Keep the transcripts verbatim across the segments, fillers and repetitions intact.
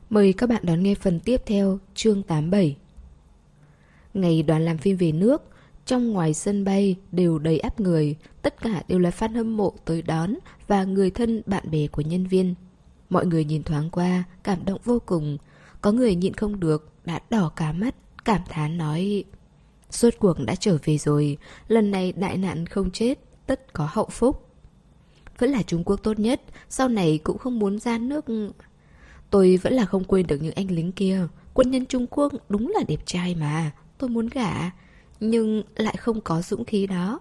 Mời các bạn đón nghe phần tiếp theo, chương tám mươi bảy. Ngày đoàn làm phim về nước, trong ngoài sân bay đều đầy ắp người, tất cả đều là fan hâm mộ tới đón và người thân bạn bè của nhân viên. Mọi người nhìn thoáng qua, cảm động vô cùng. Có người nhịn không được, đã đỏ cả mắt, cảm thán nói: rốt cuộc đã trở về rồi, lần này đại nạn không chết, tất có hậu phúc. Vẫn là Trung Quốc tốt nhất, sau này cũng không muốn ra nước. Tôi vẫn là không quên được những anh lính kia. Quân nhân Trung Quốc đúng là đẹp trai mà, tôi muốn gả, nhưng lại không có dũng khí đó.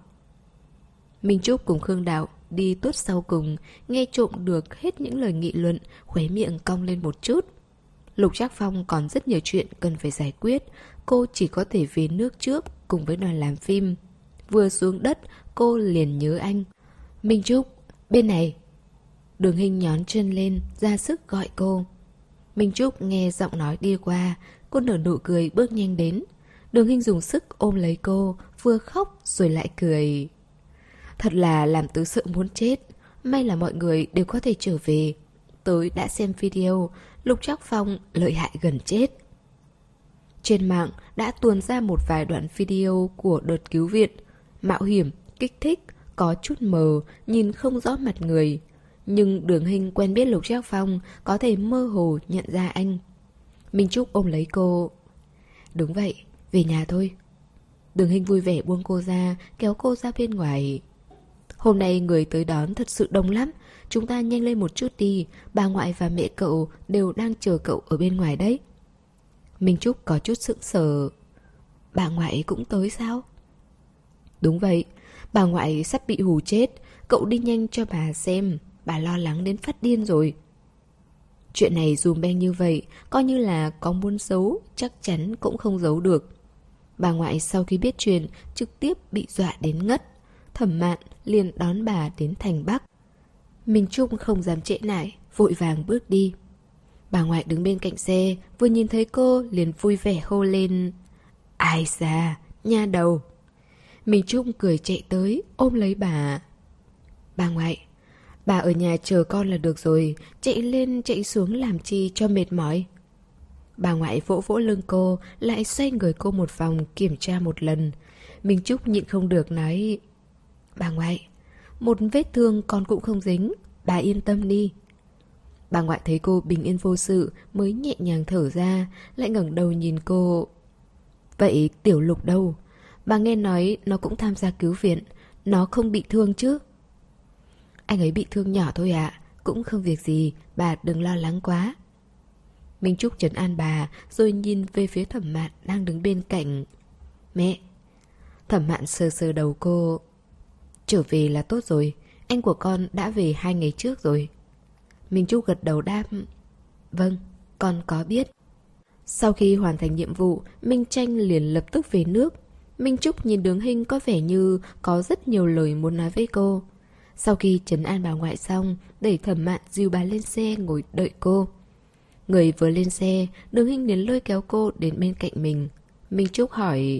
Minh Trúc cùng Khương Đạo đi tuốt sau cùng, nghe trộm được hết những lời nghị luận, khóe miệng cong lên một chút. Lục Trác Phong còn rất nhiều chuyện cần phải giải quyết, cô chỉ có thể về nước trước cùng với đoàn làm phim. Vừa xuống đất, cô liền nhớ anh. Minh Trúc, bên này. Đường Hinh nhón chân lên, ra sức gọi cô. Minh Trúc nghe giọng nói đi qua, cô nở nụ cười bước nhanh đến. Đường Hinh dùng sức ôm lấy cô, vừa khóc rồi lại cười. Thật là làm tớ sợ muốn chết. May là mọi người đều có thể trở về. Tớ đã xem video, Lục Trác Phong lợi hại gần chết. Trên mạng đã tuôn ra một vài đoạn video của đợt cứu viện. Mạo hiểm, kích thích, có chút mờ, nhìn không rõ mặt người. Nhưng Đường Hinh quen biết Lục Trác Phong, có thể mơ hồ nhận ra anh. Minh Trúc ôm lấy cô. Đúng vậy, về nhà thôi. Đường Hinh vui vẻ buông cô ra, kéo cô ra bên ngoài. Hôm nay người tới đón thật sự đông lắm. Chúng ta nhanh lên một chút đi. Bà ngoại và mẹ cậu đều đang chờ cậu ở bên ngoài đấy. Minh Trúc có chút sững sờ. Bà ngoại cũng tới sao? Đúng vậy, bà ngoại sắp bị hù chết. Cậu đi nhanh cho bà xem. Bà lo lắng đến phát điên rồi. Chuyện này dùm beng như vậy, coi như là có muốn giấu, chắc chắn cũng không giấu được. Bà ngoại sau khi biết chuyện, trực tiếp bị dọa đến ngất. Thẩm Mạn liền đón bà đến thành Bắc. Minh Trúc không dám trễ nải, vội vàng bước đi. Bà ngoại đứng bên cạnh xe, vừa nhìn thấy cô liền vui vẻ hô lên: ai da, nha đầu. Minh Trúc cười chạy tới, ôm lấy bà. Bà ngoại, bà ở nhà chờ con là được rồi, chạy lên chạy xuống làm chi cho mệt mỏi. Bà ngoại vỗ vỗ lưng cô, lại xoay người cô một vòng kiểm tra một lần. Minh Trúc nhịn không được nói: bà ngoại, một vết thương con cũng không dính, bà yên tâm đi. Bà ngoại thấy cô bình yên vô sự mới nhẹ nhàng thở ra, lại ngẩng đầu nhìn cô. Vậy Tiểu Lục đâu? Bà nghe nói nó cũng tham gia cứu viện, nó không bị thương chứ? Anh ấy bị thương nhỏ thôi ạ, à, cũng không việc gì, bà đừng lo lắng quá. Minh Trúc trấn an bà, rồi nhìn về phía Thẩm Mạn đang đứng bên cạnh. Mẹ. Thẩm Mạn sờ sờ đầu cô. Trở về là tốt rồi, anh của con đã về hai ngày trước rồi. Minh Trúc gật đầu đáp. Vâng, con có biết. Sau khi hoàn thành nhiệm vụ, Minh Tranh liền lập tức về nước. Minh Trúc nhìn Đường Hinh có vẻ như có rất nhiều lời muốn nói với cô. Sau khi trấn an bà ngoại xong, đẩy Thẩm Mạn dìu bà lên xe ngồi đợi cô. Người vừa lên xe, Đường Hinh liền lôi kéo cô đến bên cạnh mình. Minh Trúc hỏi: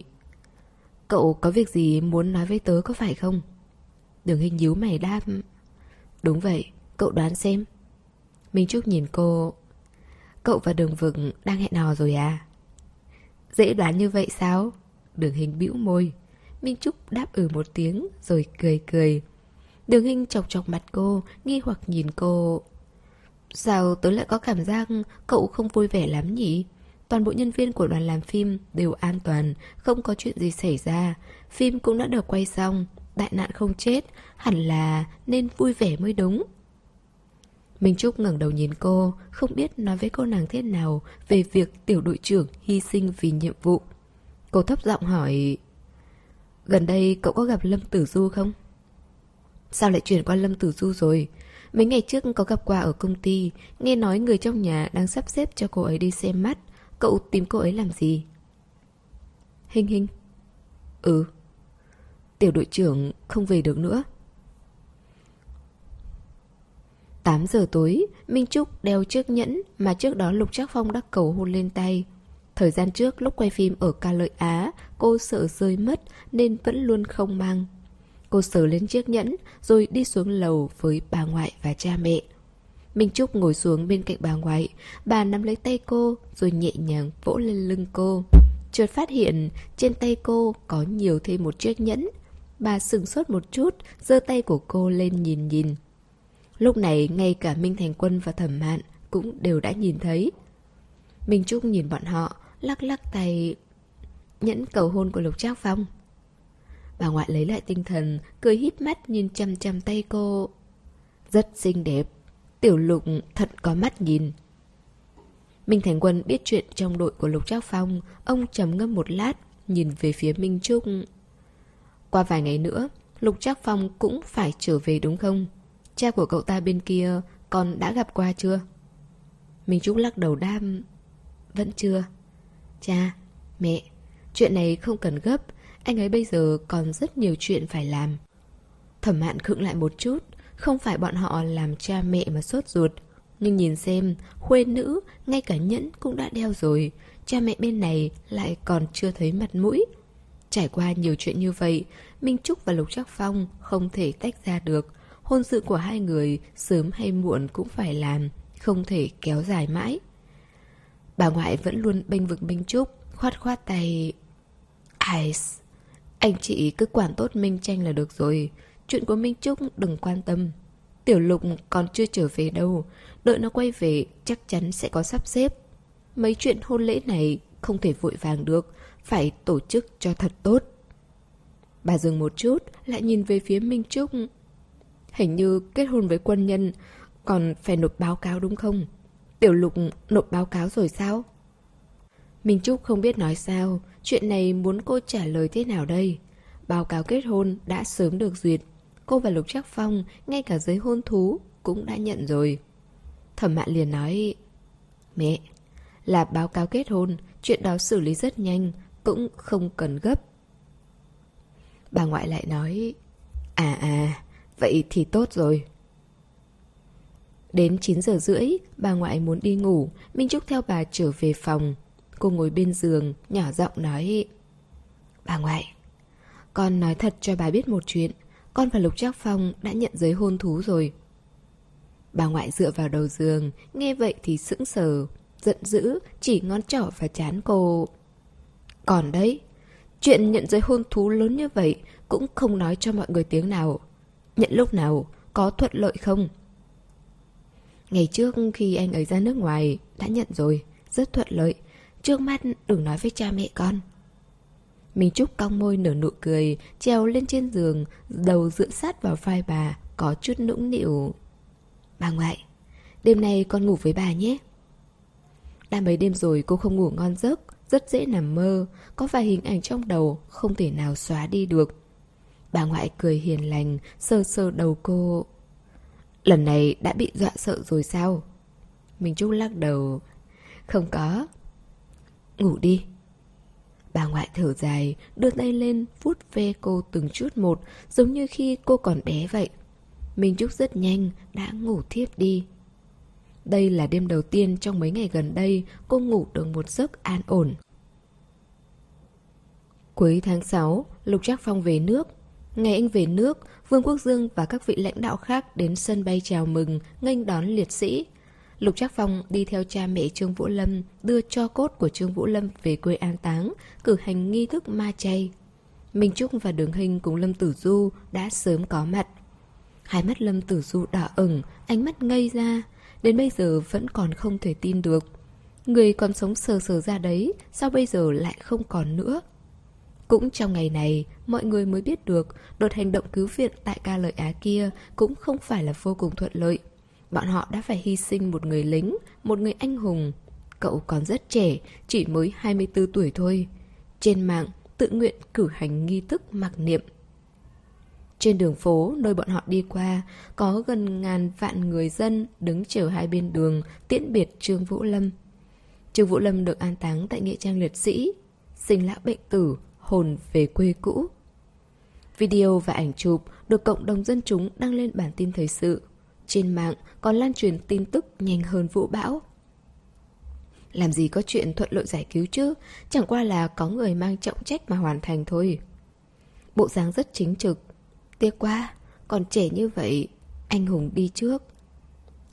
cậu có việc gì muốn nói với tớ có phải không? Đường Hinh nhíu mày đáp: đúng vậy, cậu đoán xem. Minh Trúc nhìn cô. Cậu và Đường Vực đang hẹn hò rồi à? Dễ đoán như vậy sao? Đường Hinh bĩu môi. Minh Trúc đáp ừ một tiếng rồi cười cười. Đường Hinh chọc chọc mặt cô, nghi hoặc nhìn cô. Sao tớ lại có cảm giác cậu không vui vẻ lắm nhỉ? Toàn bộ nhân viên của đoàn làm phim đều an toàn, không có chuyện gì xảy ra. Phim cũng đã được quay xong, đại nạn không chết, hẳn là nên vui vẻ mới đúng. Minh Trúc ngẩng đầu nhìn cô, không biết nói với cô nàng thế nào về việc tiểu đội trưởng hy sinh vì nhiệm vụ. Cô thấp giọng hỏi: gần đây cậu có gặp Lâm Tử Du không? Sao lại chuyển qua Lâm Tử Du rồi? Mấy ngày trước có gặp qua ở công ty, nghe nói người trong nhà đang sắp xếp cho cô ấy đi xem mắt. Cậu tìm cô ấy làm gì? Hinh Hinh. Ừ. Tiểu đội trưởng không về được nữa. tám giờ tối, Minh Trúc đeo chiếc nhẫn mà trước đó Lục Trác Phong đã cầu hôn lên tay. Thời gian trước lúc quay phim ở Ca Lợi Á, cô sợ rơi mất nên vẫn luôn không mang. Cô sờ lên chiếc nhẫn rồi đi xuống lầu với bà ngoại và cha mẹ. Minh Trúc ngồi xuống bên cạnh bà ngoại. Bà nắm lấy tay cô rồi nhẹ nhàng vỗ lên lưng cô. Chợt phát hiện trên tay cô có nhiều thêm một chiếc nhẫn. Bà sửng sốt một chút, giơ tay của cô lên nhìn nhìn. Lúc này ngay cả Minh Thành Quân và Thẩm Mạn cũng đều đã nhìn thấy. Minh Trúc nhìn bọn họ, lắc lắc tay. Nhẫn cầu hôn của Lục Trác Phong. Bà ngoại lấy lại tinh thần, cười híp mắt nhìn chằm chằm tay cô. Rất xinh đẹp. Tiểu Lục thật có mắt nhìn. Minh Thành Quân biết chuyện trong đội của Lục Trác Phong. Ông trầm ngâm một lát, nhìn về phía Minh Trúc. Qua vài ngày nữa, Lục Trác Phong cũng phải trở về đúng không? Cha của cậu ta bên kia con đã gặp qua chưa? Minh Trúc lắc đầu đam. Vẫn chưa. Cha, mẹ, chuyện này không cần gấp. Anh ấy bây giờ còn rất nhiều chuyện phải làm. Thẩm Mạn khựng lại một chút. Không phải bọn họ làm cha mẹ mà sốt ruột, nhưng nhìn xem, khuê nữ, ngay cả nhẫn cũng đã đeo rồi. Cha mẹ bên này lại còn chưa thấy mặt mũi. Trải qua nhiều chuyện như vậy, Minh Trúc và Lục Trác Phong không thể tách ra được. Hôn sự của hai người sớm hay muộn cũng phải làm, không thể kéo dài mãi. Bà ngoại vẫn luôn bênh vực Minh Trúc, khoát khoát tay. Ai, anh chị cứ quản tốt Minh Tranh là được rồi. Chuyện của Minh Trúc đừng quan tâm. Tiểu Lục còn chưa trở về đâu. Đợi nó quay về chắc chắn sẽ có sắp xếp. Mấy chuyện hôn lễ này không thể vội vàng được, phải tổ chức cho thật tốt. Bà dừng một chút, lại nhìn về phía Minh Trúc. Hình như kết hôn với quân nhân còn phải nộp báo cáo đúng không? Tiểu Lục nộp báo cáo rồi sao? Minh Trúc không biết nói sao. Chuyện này muốn cô trả lời thế nào đây? Báo cáo kết hôn đã sớm được duyệt. Cô và Lục Trác Phong ngay cả giấy hôn thú cũng đã nhận rồi. Thẩm Mạn liền nói. Mẹ, là báo cáo kết hôn, chuyện đó xử lý rất nhanh, cũng không cần gấp. Bà ngoại lại nói. À à, vậy thì tốt rồi. Đến chín giờ rưỡi, bà ngoại muốn đi ngủ. Minh Trúc theo bà trở về phòng. Cô ngồi bên giường, nhỏ giọng nói. Bà ngoại, con nói thật cho bà biết một chuyện. Con và Lục Trác Phong đã nhận giấy hôn thú rồi. Bà ngoại dựa vào đầu giường, nghe vậy thì sững sờ, giận dữ, chỉ ngón trỏ vào trán cô. Còn đấy, chuyện nhận giấy hôn thú lớn như vậy cũng không nói cho mọi người tiếng nào. Nhận lúc nào, có thuận lợi không? Ngày trước khi anh ấy ra nước ngoài đã nhận rồi, rất thuận lợi. Trước mắt đừng nói với cha mẹ con. Minh Trúc cong môi nở nụ cười, trèo lên trên giường, đầu dựa sát vào vai bà, có chút nũng nịu. Bà ngoại, đêm nay con ngủ với bà nhé. Đã mấy đêm rồi cô không ngủ ngon giấc, rất dễ nằm mơ, có vài hình ảnh trong đầu không thể nào xóa đi được. Bà ngoại cười hiền lành, sờ sờ đầu cô. Lần này đã bị dọa sợ rồi sao? Minh Trúc lắc đầu. Không có. Ngủ đi. Bà ngoại thở dài, đưa tay lên vuốt ve cô từng chút một, giống như khi cô còn bé vậy. Minh Trúc rất nhanh đã ngủ thiếp đi. Đây là đêm đầu tiên trong mấy ngày gần đây cô ngủ được một giấc an ổn. Cuối tháng sáu, Lục Trác Phong về nước. Ngày anh về nước, Vương Quốc Dương và các vị lãnh đạo khác đến sân bay chào mừng, nghênh đón liệt sĩ. Lục Trác Phong đi theo cha mẹ Trương Vũ Lâm, đưa tro cốt của Trương Vũ Lâm về quê an táng, cử hành nghi thức ma chay. Minh Trúc và Đường Hinh cùng Lâm Tử Du đã sớm có mặt. Hai mắt Lâm Tử Du đỏ ửng, ánh mắt ngây ra, đến bây giờ vẫn còn không thể tin được. Người còn sống sờ sờ ra đấy, sao bây giờ lại không còn nữa? Cũng trong ngày này, mọi người mới biết được đợt hành động cứu viện tại Ca Lợi Á kia cũng không phải là vô cùng thuận lợi. Bọn họ đã phải hy sinh một người lính, một người anh hùng. Cậu còn rất trẻ, chỉ mới hai mươi tư tuổi thôi. Trên mạng, tự nguyện cử hành nghi thức mặc niệm. Trên đường phố, nơi bọn họ đi qua, có gần ngàn vạn người dân đứng chờ hai bên đường, tiễn biệt Trương Vũ Lâm. Trương Vũ Lâm được an táng tại Nghĩa trang liệt sĩ. Sinh lão bệnh tử, hồn về quê cũ. Video và ảnh chụp được cộng đồng dân chúng đăng lên bản tin thời sự. Trên mạng còn lan truyền tin tức nhanh hơn vũ bão. Làm gì có chuyện thuận lợi giải cứu chứ, chẳng qua là có người mang trọng trách mà hoàn thành thôi. Bộ dáng rất chính trực. Tiếc quá, còn trẻ như vậy, anh hùng đi trước.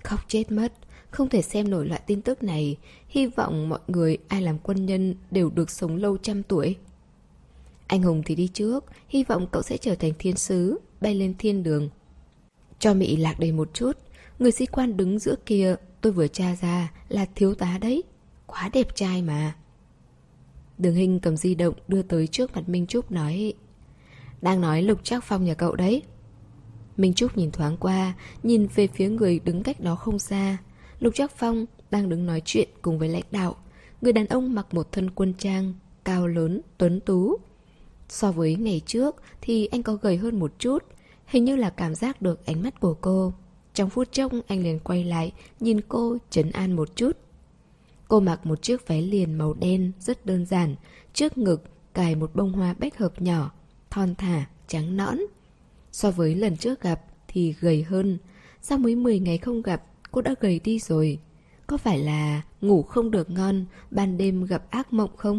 Khóc chết mất. Không thể xem nổi loại tin tức này. Hy vọng mọi người ai làm quân nhân đều được sống lâu trăm tuổi. Anh Hùng thì đi trước. Hy vọng cậu sẽ trở thành thiên sứ, bay lên thiên đường. Cho Mị lạc đầy một chút. Người sĩ quan đứng giữa kia tôi vừa tra ra là thiếu tá đấy. Quá đẹp trai mà. Đường Hinh cầm di động đưa tới trước mặt Minh Trúc nói: Đang nói Lục Trác Phong nhà cậu đấy. Minh Trúc nhìn thoáng qua, nhìn về phía người đứng cách đó không xa. Lục Trác Phong đang đứng nói chuyện cùng với lãnh đạo. Người đàn ông mặc một thân quân trang, cao lớn, tuấn tú. So với ngày trước thì anh có gầy hơn một chút. Hình như là cảm giác được ánh mắt của cô. Trong phút chốc anh liền quay lại, nhìn cô trấn an một chút. Cô mặc một chiếc váy liền màu đen rất đơn giản. Trước ngực cài một bông hoa bách hợp nhỏ, thon thả, trắng nõn. So với lần trước gặp thì gầy hơn. Sao mới mười ngày không gặp cô đã gầy đi rồi? Có phải là ngủ không được ngon, ban đêm gặp ác mộng không?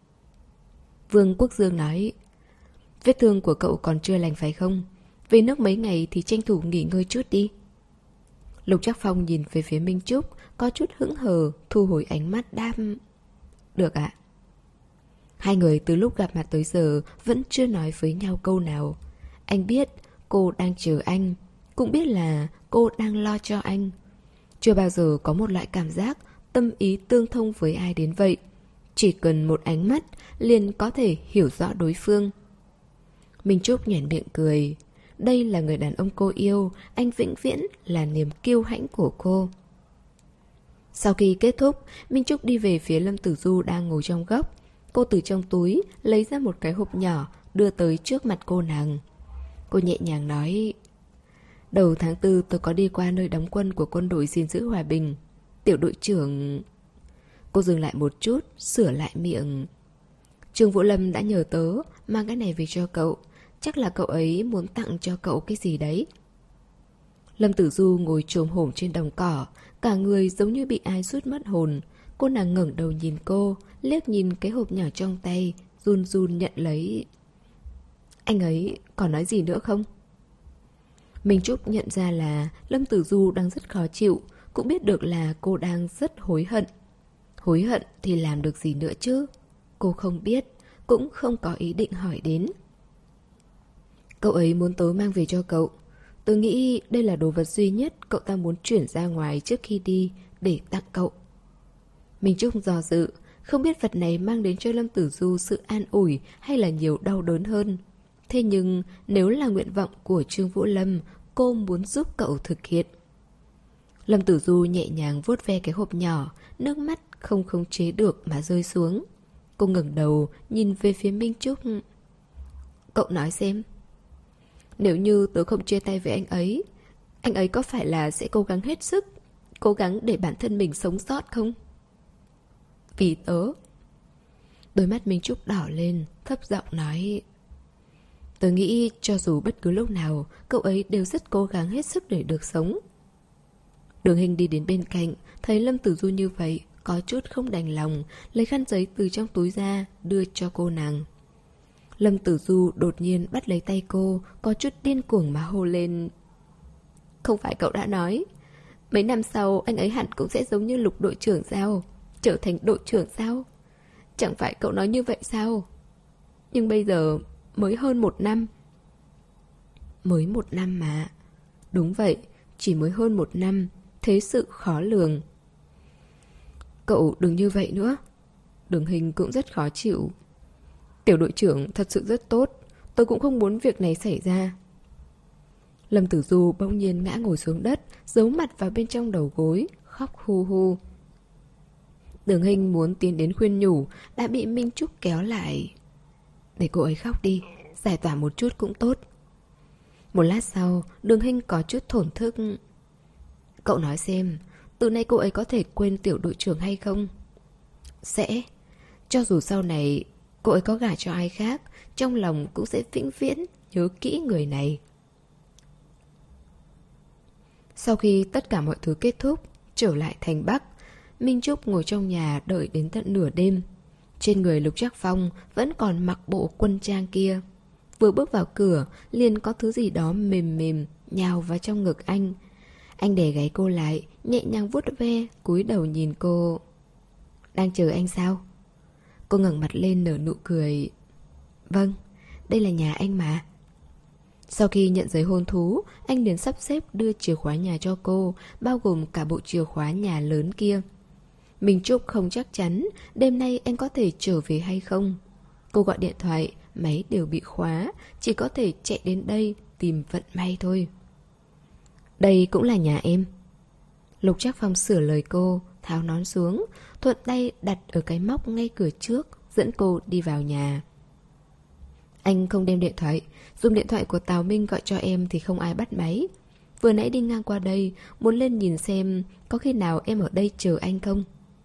Vương Quốc Dương nói: Vết thương của cậu còn chưa lành phải không? Về nước mấy ngày thì tranh thủ nghỉ ngơi chút đi. Lục Trác Phong nhìn về phía Minh Trúc, có chút hững hờ, thu hồi ánh mắt đam. Được ạ. Hai người từ lúc gặp mặt tới giờ vẫn chưa nói với nhau câu nào. Anh biết cô đang chờ anh, cũng biết là cô đang lo cho anh. Chưa bao giờ có một loại cảm giác tâm ý tương thông với ai đến vậy. Chỉ cần một ánh mắt liền có thể hiểu rõ đối phương. Minh Trúc nhoẻn miệng cười. Đây là người đàn ông cô yêu, anh vĩnh viễn là niềm kiêu hãnh của cô. Sau khi kết thúc, Minh Trúc đi về phía Lâm Tử Du đang ngồi trong góc. Cô từ trong túi lấy ra một cái hộp nhỏ đưa tới trước mặt cô nàng. Cô nhẹ nhàng nói: Đầu tháng tư tôi có đi qua nơi đóng quân của quân đội gìn giữ hòa bình. Tiểu đội trưởng... Cô dừng lại một chút, sửa lại miệng. Trương Vũ Lâm đã nhờ tớ mang cái này về cho cậu. Chắc là cậu ấy muốn tặng cho cậu cái gì đấy. Lâm Tử Du ngồi chồm hổm trên đồng cỏ, cả người giống như bị ai sút mất hồn. Cô nàng ngẩng đầu nhìn cô, liếc nhìn cái hộp nhỏ trong tay, run run nhận lấy. Anh ấy còn nói gì nữa không? Minh Trúc nhận ra là Lâm Tử Du đang rất khó chịu, cũng biết được là cô đang rất hối hận. Hối hận thì làm được gì nữa chứ? Cô không biết, cũng không có ý định hỏi đến. Cậu ấy muốn tớ mang về cho cậu. Tớ nghĩ đây là đồ vật duy nhất cậu ta muốn chuyển ra ngoài trước khi đi để tặng cậu. Minh Trúc do dự, không biết vật này mang đến cho Lâm Tử Du sự an ủi hay là nhiều đau đớn hơn. Thế nhưng nếu là nguyện vọng của Trương Vũ Lâm, cô muốn giúp cậu thực hiện. Lâm Tử Du nhẹ nhàng vuốt ve cái hộp nhỏ, nước mắt không khống chế được mà rơi xuống. Cô ngẩng đầu nhìn về phía Minh Trúc. Cậu nói xem, nếu như tớ không chia tay với anh ấy, anh ấy có phải là sẽ cố gắng hết sức, cố gắng để bản thân mình sống sót không? Vì tớ. Đôi mắt Minh Trúc đỏ lên, thấp giọng nói: Tớ nghĩ cho dù bất cứ lúc nào, cậu ấy đều rất cố gắng hết sức để được sống. Đường Hình đi đến bên cạnh, thấy Lâm Tử Du như vậy, có chút không đành lòng, lấy khăn giấy từ trong túi ra, đưa cho cô nàng. Lâm Tử Du đột nhiên bắt lấy tay cô, có chút điên cuồng mà hô lên: Không phải cậu đã nói mấy năm sau anh ấy hẳn cũng sẽ giống như Lục đội trưởng sao, trở thành đội trưởng sao? Chẳng phải cậu nói như vậy sao? Nhưng bây giờ mới hơn một năm. Mới một năm mà. Đúng vậy, chỉ mới hơn một năm. Thế sự khó lường. Cậu đừng như vậy nữa. Đường Hình cũng rất khó chịu. Tiểu đội trưởng thật sự rất tốt, tôi cũng không muốn việc này xảy ra. Lâm Tử Du bỗng nhiên ngã ngồi xuống đất, giấu mặt vào bên trong đầu gối, khóc hu hu. Đường Hình muốn tiến đến khuyên nhủ, đã bị Minh Trúc kéo lại. Để cô ấy khóc đi, giải tỏa một chút cũng tốt. Một lát sau, Đường Hình có chút thổn thức. Cậu nói xem, từ nay cô ấy có thể quên tiểu đội trưởng hay không? Sẽ. Cho dù sau này cô ấy có gả cho ai khác, trong lòng cũng sẽ vĩnh viễn nhớ kỹ người này. Sau khi tất cả mọi thứ kết thúc, trở lại thành Bắc, Minh Trúc ngồi trong nhà đợi đến tận nửa đêm. Trên người Lục Trác Phong vẫn còn mặc bộ quân trang kia. Vừa bước vào cửa, liền có thứ gì đó mềm mềm nhào vào trong ngực anh. Anh đè gáy cô lại, nhẹ nhàng vuốt ve, cúi đầu nhìn cô. Đang chờ anh sao? Cô ngẩng mặt lên nở nụ cười. Vâng, đây là nhà anh mà. Sau khi nhận giấy hôn thú, anh liền sắp xếp đưa chìa khóa nhà cho cô, bao gồm cả bộ chìa khóa nhà lớn kia. Minh Trúc không chắc chắn đêm nay anh có thể trở về hay không. Cô gọi điện thoại, máy đều bị khóa, chỉ có thể chạy đến đây tìm vận may thôi. Đây cũng là nhà em. Lục Trác Phong sửa lời cô, tháo nón xuống, thuận tay đặt ở cái móc ngay cửa trước, dẫn cô đi vào nhà. Anh không đem điện thoại, dùng điện thoại của Tào Minh gọi cho em thì không ai bắt máy. Vừa nãy đi ngang qua đây, muốn lên nhìn xem có khi nào em ở đây chờ anh không.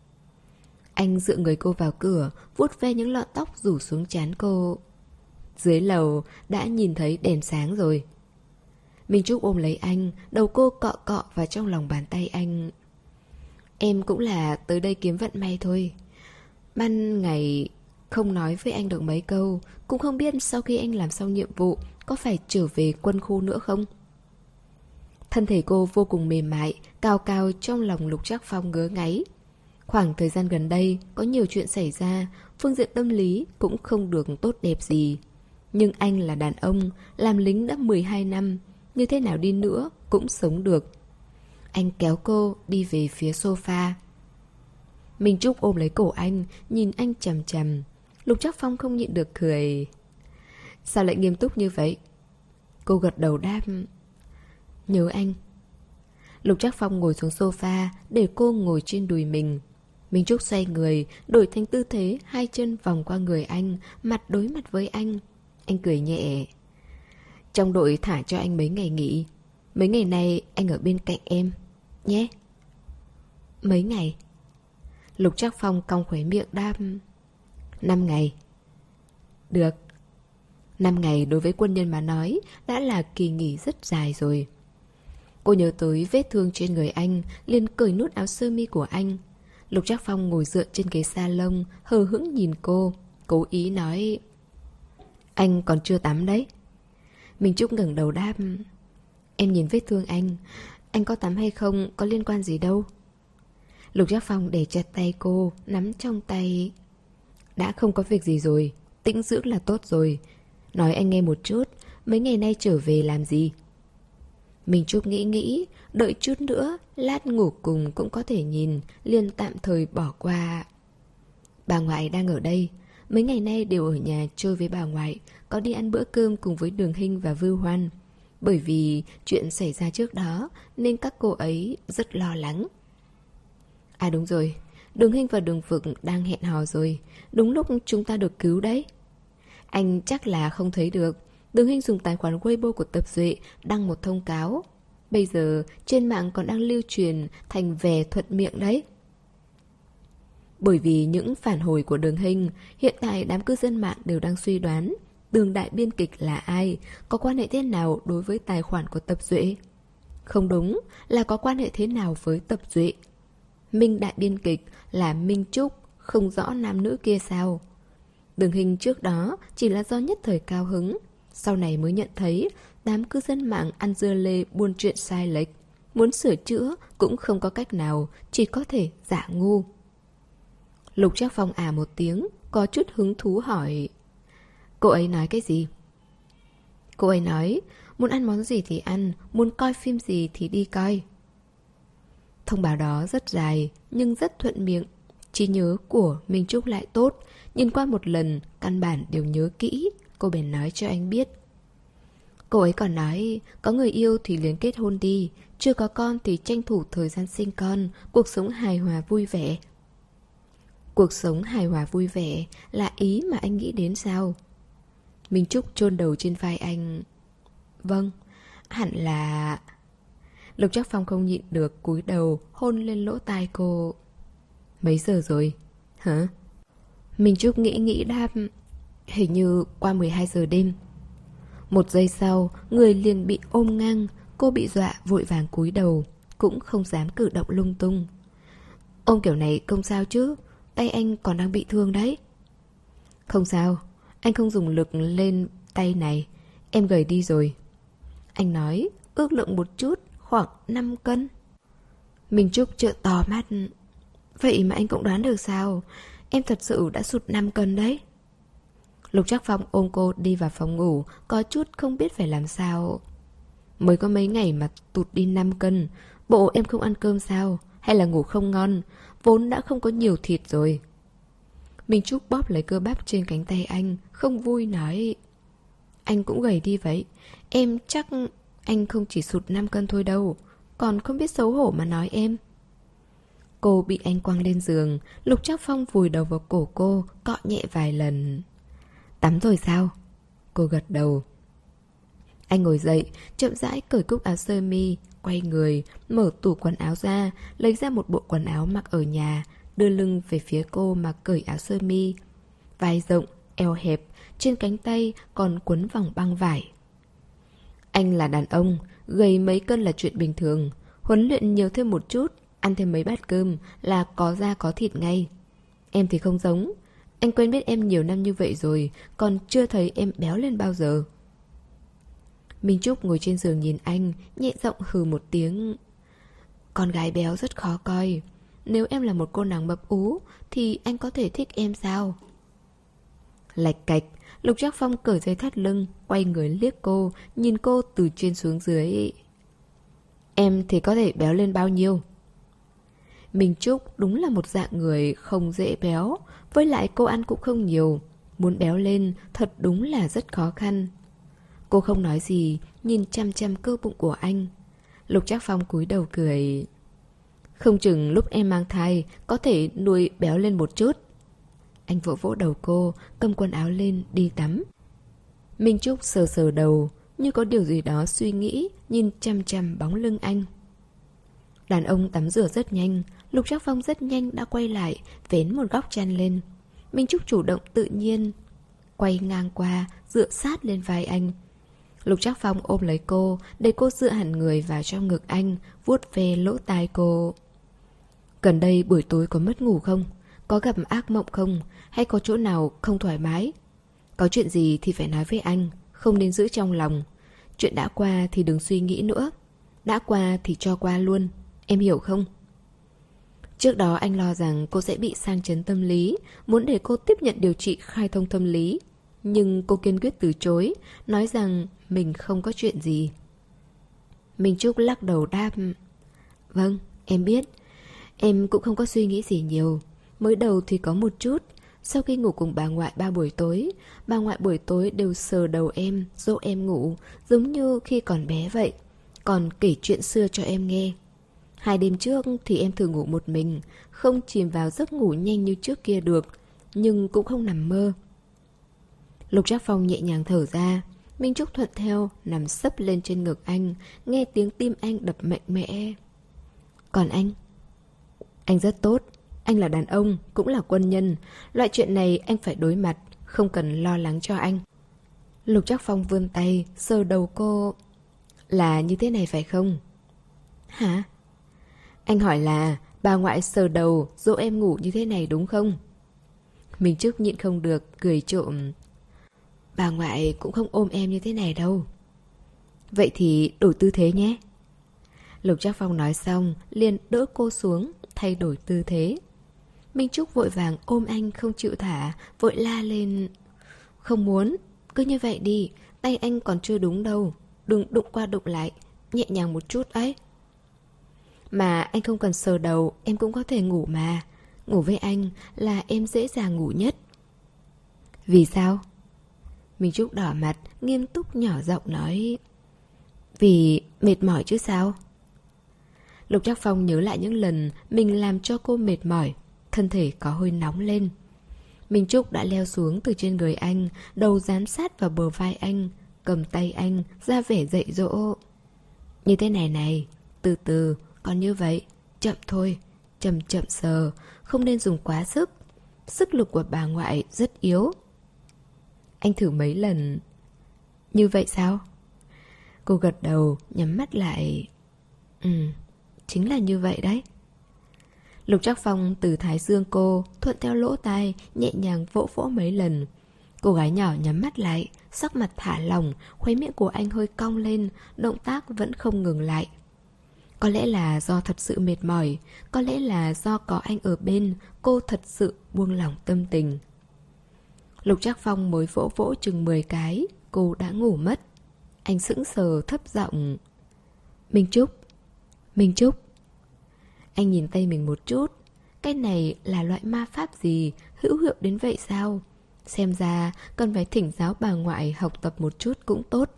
Anh dựa người cô vào cửa, vuốt ve những lọn tóc rủ xuống trán cô. Dưới lầu đã nhìn thấy đèn sáng rồi. Minh Trúc ôm lấy anh, đầu cô cọ cọ vào trong lòng bàn tay anh. Em cũng là tới đây kiếm vận may thôi. Ban ngày không nói với anh được mấy câu, cũng không biết sau khi anh làm xong nhiệm vụ có phải trở về quân khu nữa không. Thân thể cô vô cùng mềm mại, cao cao trong lòng Lục Trác Phong ngứa ngáy. Khoảng thời gian gần đây có nhiều chuyện xảy ra, phương diện tâm lý cũng không được tốt đẹp gì. Nhưng anh là đàn ông, làm lính đã mười hai năm, như thế nào đi nữa cũng sống được. Anh kéo cô đi về phía sofa. Minh Trúc ôm lấy cổ anh, nhìn anh chằm chằm. Lục Trác Phong không nhịn được cười. Sao lại nghiêm túc như vậy? Cô gật đầu đáp. Nhớ anh. Lục Trác Phong ngồi xuống sofa, để cô ngồi trên đùi mình. Minh Trúc xoay người, đổi thành tư thế, hai chân vòng qua người anh, mặt đối mặt với anh. Anh cười nhẹ. Trong đội thả cho anh mấy ngày nghỉ. Mấy ngày này anh ở bên cạnh em nhé. Mấy ngày? Lục Trác Phong cong khóe miệng đáp. Năm ngày. Được. Năm ngày đối với quân nhân mà nói đã là kỳ nghỉ rất dài rồi. Cô nhớ tới vết thương trên người anh, liền cởi nút áo sơ mi của anh. Lục Trác Phong ngồi dựa trên ghế salon, hờ hững nhìn cô, cố ý nói. Anh còn chưa tắm đấy. Minh Trúc ngẩng đầu đáp. Em nhìn vết thương anh, anh có tắm hay không có liên quan gì đâu. Lục Trác Phong để chặt tay cô, nắm trong tay. Đã không có việc gì rồi, tĩnh dưỡng là tốt rồi. Nói anh nghe một chút, mấy ngày nay trở về làm gì? Minh Trúc nghĩ nghĩ, đợi chút nữa, lát ngủ cùng cũng có thể nhìn, liền tạm thời bỏ qua. Bà ngoại đang ở đây, mấy ngày nay đều ở nhà chơi với bà ngoại, có đi ăn bữa cơm cùng với Đường Hinh và Vưu Hoan. Bởi vì chuyện xảy ra trước đó nên các cô ấy rất lo lắng. À đúng rồi, Đường Hinh và Đường Vực đang hẹn hò rồi, đúng lúc chúng ta được cứu đấy. Anh chắc là không thấy được, Đường Hinh dùng tài khoản Weibo của Tập Duệ đăng một thông cáo. Bây giờ trên mạng còn đang lưu truyền thành vẻ thuận miệng đấy. Bởi vì những phản hồi của Đường Hinh, hiện tại đám cư dân mạng đều đang suy đoán Đường đại biên kịch là ai, có quan hệ thế nào đối với tài khoản của Tập Duệ. Không đúng, là có quan hệ thế nào với Tập Duệ. Minh đại biên kịch là Minh Trúc, không rõ nam nữ kia sao. Đường Hinh trước đó chỉ là do nhất thời cao hứng, sau này mới nhận thấy đám cư dân mạng ăn dưa lê buôn chuyện sai lệch. Muốn sửa chữa cũng không có cách nào, chỉ có thể giả ngu. Lục Trác Phong à một tiếng, có chút hứng thú hỏi. Cô ấy nói cái gì? Cô ấy nói, muốn ăn món gì thì ăn, muốn coi phim gì thì đi coi. Thông báo đó rất dài, nhưng rất thuận miệng. Trí nhớ của Minh Trúc lại tốt, nhìn qua một lần, căn bản đều nhớ kỹ. Cô bèn nói cho anh biết. Cô ấy còn nói, có người yêu thì liền kết hôn đi, chưa có con thì tranh thủ thời gian sinh con, cuộc sống hài hòa vui vẻ. Cuộc sống hài hòa vui vẻ là ý mà anh nghĩ đến sao? Minh Trúc chôn đầu trên vai anh. Vâng, hẳn là... Lục Trác Phong không nhịn được cúi đầu hôn lên lỗ tai cô. Mấy giờ rồi? Hả? Minh Trúc nghĩ nghĩ đáp. Hình như qua mười hai giờ đêm. Một giây sau, người liền bị ôm ngang. Cô bị dọa vội vàng cúi đầu, cũng không dám cử động lung tung. Ôm kiểu này không sao chứ, tay anh còn đang bị thương đấy. Không sao, anh không dùng lực lên tay này, em gầy đi rồi. Anh nói, ước lượng một chút, khoảng năm cân. Minh Trúc trợn to mắt. Vậy mà anh cũng đoán được sao? Em thật sự đã sụt năm cân đấy. Lục Trác Phong ôm cô đi vào phòng ngủ, có chút không biết phải làm sao. Mới có mấy ngày mà tụt đi năm cân. Bộ em không ăn cơm sao? Hay là ngủ không ngon? Vốn đã không có nhiều thịt rồi. Minh Trúc bóp lấy cơ bắp trên cánh tay anh, không vui nói. Anh cũng gầy đi vậy. Em chắc anh không chỉ sụt năm cân thôi đâu. Còn không biết xấu hổ mà nói em. Cô bị anh quăng lên giường. Lục Trác Phong vùi đầu vào cổ cô, cọ nhẹ vài lần. Tắm rồi sao? Cô gật đầu. Anh ngồi dậy, chậm rãi cởi cúc áo sơ mi, quay người, mở tủ quần áo ra, lấy ra một bộ quần áo mặc ở nhà, đưa lưng về phía cô mà cởi áo sơ mi. Vai rộng, eo hẹp, trên cánh tay còn quấn vòng băng vải. Anh là đàn ông, gầy mấy cân là chuyện bình thường. Huấn luyện nhiều thêm một chút, ăn thêm mấy bát cơm là có da có thịt ngay. Em thì không giống. Anh quen biết em nhiều năm như vậy rồi, còn chưa thấy em béo lên bao giờ. Minh Trúc ngồi trên giường nhìn anh, nhẹ giọng hừ một tiếng. Con gái béo rất khó coi. Nếu em là một cô nàng mập ú thì anh có thể thích em sao? Lạch cạch, Lục Trác Phong cởi dây thắt lưng, quay người liếc cô, nhìn cô từ trên xuống dưới. Em thì có thể béo lên bao nhiêu? Minh Trúc đúng là một dạng người không dễ béo, với lại cô ăn cũng không nhiều. Muốn béo lên thật đúng là rất khó khăn. Cô không nói gì, nhìn chăm chăm cơ bụng của anh. Lục Trác Phong cúi đầu cười. Không chừng lúc em mang thai có thể nuôi béo lên một chút. Anh vỗ vỗ đầu cô, cầm quần áo lên đi tắm. Minh Trúc sờ sờ đầu, như có điều gì đó suy nghĩ, nhìn chăm chăm bóng lưng anh. Đàn ông tắm rửa rất nhanh. Lục Trác Phong rất nhanh đã quay lại, vén một góc chăn lên. Minh Trúc chủ động tự nhiên quay ngang qua, dựa sát lên vai anh. Lục Trác Phong ôm lấy cô, để cô dựa hẳn người vào trong ngực anh, vuốt ve lỗ tai cô. Gần đây buổi tối có mất ngủ không? Có gặp ác mộng không? Hay có chỗ nào không thoải mái? Có chuyện gì thì phải nói với anh, không nên giữ trong lòng. Chuyện đã qua thì đừng suy nghĩ nữa. Đã qua thì cho qua luôn. Em hiểu không? Trước đó anh lo rằng cô sẽ bị sang chấn tâm lý, muốn để cô tiếp nhận điều trị khai thông tâm lý. Nhưng cô kiên quyết từ chối, nói rằng mình không có chuyện gì. Minh Trúc lắc đầu đáp. Vâng, em biết. Em cũng không có suy nghĩ gì nhiều. Mới đầu thì có một chút. Sau khi ngủ cùng bà ngoại ba buổi tối, bà ngoại buổi tối đều sờ đầu em, dỗ em ngủ, giống như khi còn bé vậy. Còn kể chuyện xưa cho em nghe. Hai đêm trước thì em thử ngủ một mình, không chìm vào giấc ngủ nhanh như trước kia được, nhưng cũng không nằm mơ. Lục Trác Phong nhẹ nhàng thở ra. Minh Trúc thuận theo, nằm sấp lên trên ngực anh, nghe tiếng tim anh đập mạnh mẽ. Còn anh? Anh rất tốt. Anh là đàn ông, cũng là quân nhân. Loại chuyện này anh phải đối mặt, không cần lo lắng cho anh. Lục Trác Phong vươn tay, sờ đầu cô. Là như thế này phải không? Hả? Anh hỏi là bà ngoại sờ đầu dỗ em ngủ như thế này đúng không? Minh Trúc nhịn không được, cười trộm. Bà ngoại cũng không ôm em như thế này đâu. Vậy thì đổi tư thế nhé. Lục Trác Phong nói xong, liền đỡ cô xuống, thay đổi tư thế. Minh Trúc vội vàng ôm anh không chịu thả, vội la lên. Không muốn, cứ như vậy đi, tay anh còn chưa đúng đâu. Đừng đụng qua đụng lại, nhẹ nhàng một chút ấy. Mà anh không cần sờ đầu, em cũng có thể ngủ mà. Ngủ với anh là em dễ dàng ngủ nhất. Vì sao? Minh Trúc đỏ mặt, nghiêm túc nhỏ giọng nói. Vì mệt mỏi chứ sao? Lục Trác Phong nhớ lại những lần mình làm cho cô mệt mỏi, thân thể có hơi nóng lên. Minh Trúc đã leo xuống từ trên người anh, đầu dán sát vào bờ vai anh, cầm tay anh, ra vẻ dạy dỗ. Như thế này này, từ từ, còn như vậy, chậm thôi, chậm chậm sờ, không nên dùng quá sức. Sức lực của bà ngoại rất yếu. Anh thử mấy lần. Như vậy sao? Cô gật đầu, nhắm mắt lại. Ừ, chính là như vậy đấy. Lục Trác Phong từ thái dương cô, thuận theo lỗ tai, nhẹ nhàng vỗ vỗ mấy lần. Cô gái nhỏ nhắm mắt lại, sắc mặt thả lỏng, khóe miệng của anh hơi cong lên, động tác vẫn không ngừng lại. Có lẽ là do thật sự mệt mỏi, có lẽ là do có anh ở bên, cô thật sự buông lỏng tâm tình. Lục Trác Phong mới vỗ vỗ chừng mười cái, cô đã ngủ mất. Anh sững sờ thấp giọng: Minh Trúc, Minh Trúc. Anh nhìn tay mình một chút. Cái này là loại ma pháp gì, hữu hiệu đến vậy sao? Xem ra cần phải thỉnh giáo bà ngoại học tập một chút cũng tốt.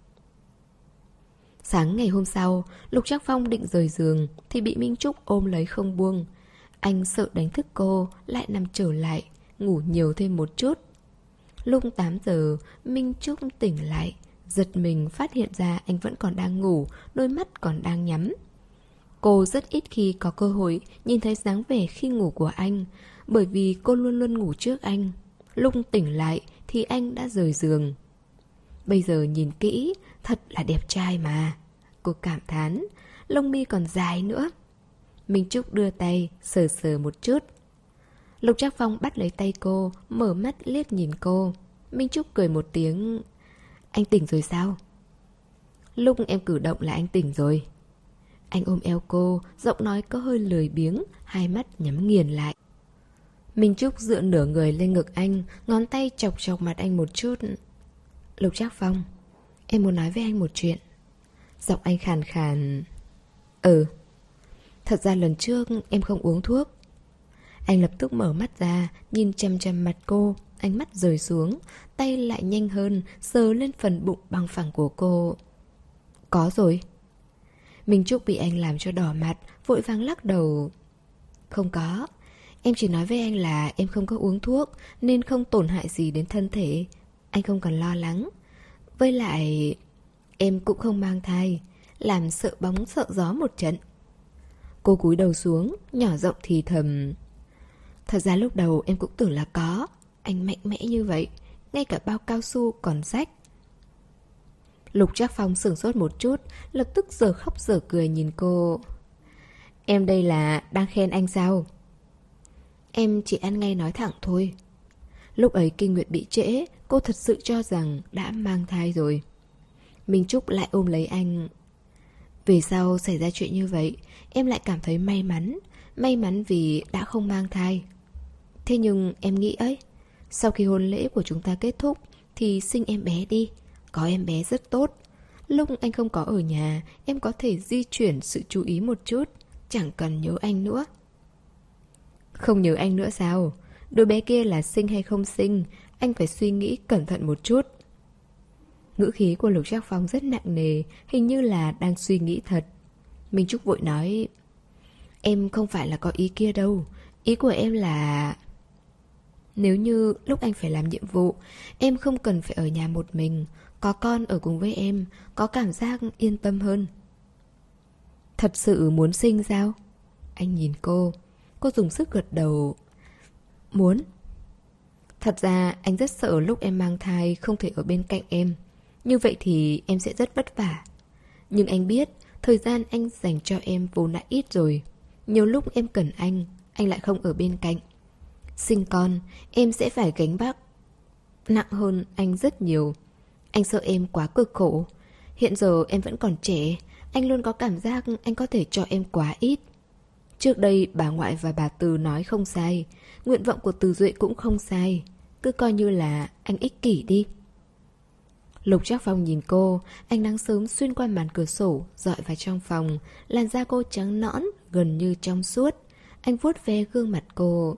Sáng ngày hôm sau, Lục Trác Phong định rời giường thì bị Minh Trúc ôm lấy không buông. Anh sợ đánh thức cô, lại nằm trở lại, ngủ nhiều thêm một chút. Lúc tám giờ, Minh Trúc tỉnh lại, giật mình phát hiện ra anh vẫn còn đang ngủ, đôi mắt còn đang nhắm. Cô rất ít khi có cơ hội nhìn thấy dáng vẻ khi ngủ của anh, bởi vì cô luôn luôn ngủ trước anh. Lúc tỉnh lại thì anh đã rời giường. Bây giờ nhìn kỹ, thật là đẹp trai mà. Cô cảm thán, lông mi còn dài nữa. Minh Trúc đưa tay, sờ sờ một chút. Lục Trác Phong bắt lấy tay cô, mở mắt liếc nhìn cô. Minh Trúc cười một tiếng. Anh tỉnh rồi sao? Lúc em cử động là anh tỉnh rồi. Anh ôm eo cô, giọng nói có hơi lười biếng, hai mắt nhắm nghiền lại. Minh Trúc dựa nửa người lên ngực anh, ngón tay chọc chọc mặt anh một chút. Lục Trác Phong, em muốn nói với anh một chuyện. Giọng anh khàn khàn. Ừ. Thật ra lần trước em không uống thuốc. Anh lập tức mở mắt ra, nhìn chằm chằm mặt cô. Ánh mắt rời xuống, tay lại nhanh hơn, sờ lên phần bụng bằng phẳng của cô. Có rồi. Minh Trúc bị anh làm cho đỏ mặt, vội vàng lắc đầu. Không có. Em chỉ nói với anh là em không có uống thuốc, nên không tổn hại gì đến thân thể. Anh không cần lo lắng. Với lại, em cũng không mang thai, làm sợ bóng sợ gió một trận. Cô cúi đầu xuống, nhỏ giọng thì thầm. Thật ra lúc đầu em cũng tưởng là có. Anh mạnh mẽ như vậy, ngay cả bao cao su còn rách. Lục Trác Phong sửng sốt một chút, lập tức giờ khóc giờ cười nhìn cô. Em đây là đang khen anh sao? Em chỉ ăn ngay nói thẳng thôi. Lúc ấy kinh nguyệt bị trễ, cô thật sự cho rằng đã mang thai rồi. Minh Trúc lại ôm lấy anh. Về sau xảy ra chuyện như vậy, em lại cảm thấy may mắn. May mắn vì đã không mang thai. Thế nhưng em nghĩ ấy, sau khi hôn lễ của chúng ta kết thúc thì sinh em bé đi. Có em bé rất tốt. Lúc anh không có ở nhà, em có thể di chuyển sự chú ý một chút, chẳng cần nhớ anh nữa. Không nhớ anh nữa sao? Đứa bé kia là sinh hay không sinh, anh phải suy nghĩ cẩn thận một chút. Ngữ khí của Lục Trác Phong rất nặng nề, hình như là đang suy nghĩ thật. Minh Trúc vội nói. Em không phải là có ý kia đâu. Ý của em là... Nếu như lúc anh phải làm nhiệm vụ, em không cần phải ở nhà một mình. Có con ở cùng với em, có cảm giác yên tâm hơn. Thật sự muốn sinh sao? Anh nhìn cô. Cô dùng sức gật đầu. Muốn. Thật ra anh rất sợ lúc em mang thai không thể ở bên cạnh em. Như vậy thì em sẽ rất vất vả. Nhưng anh biết thời gian anh dành cho em vốn đã ít rồi. Nhiều lúc em cần anh, anh lại không ở bên cạnh. Sinh con, em sẽ phải gánh vác nặng hơn anh rất nhiều. Anh sợ em quá cực khổ. Hiện giờ em vẫn còn trẻ, anh luôn có cảm giác anh có thể cho em quá ít. Trước đây bà ngoại và bà Từ nói không sai, nguyện vọng của Từ Duệ cũng không sai. Cứ coi như là anh ích kỷ đi. Lục Trác Phong nhìn cô, ánh nắng sớm xuyên qua màn cửa sổ, dọi vào trong phòng. Làn da cô trắng nõn, gần như trong suốt. Anh vuốt ve gương mặt cô.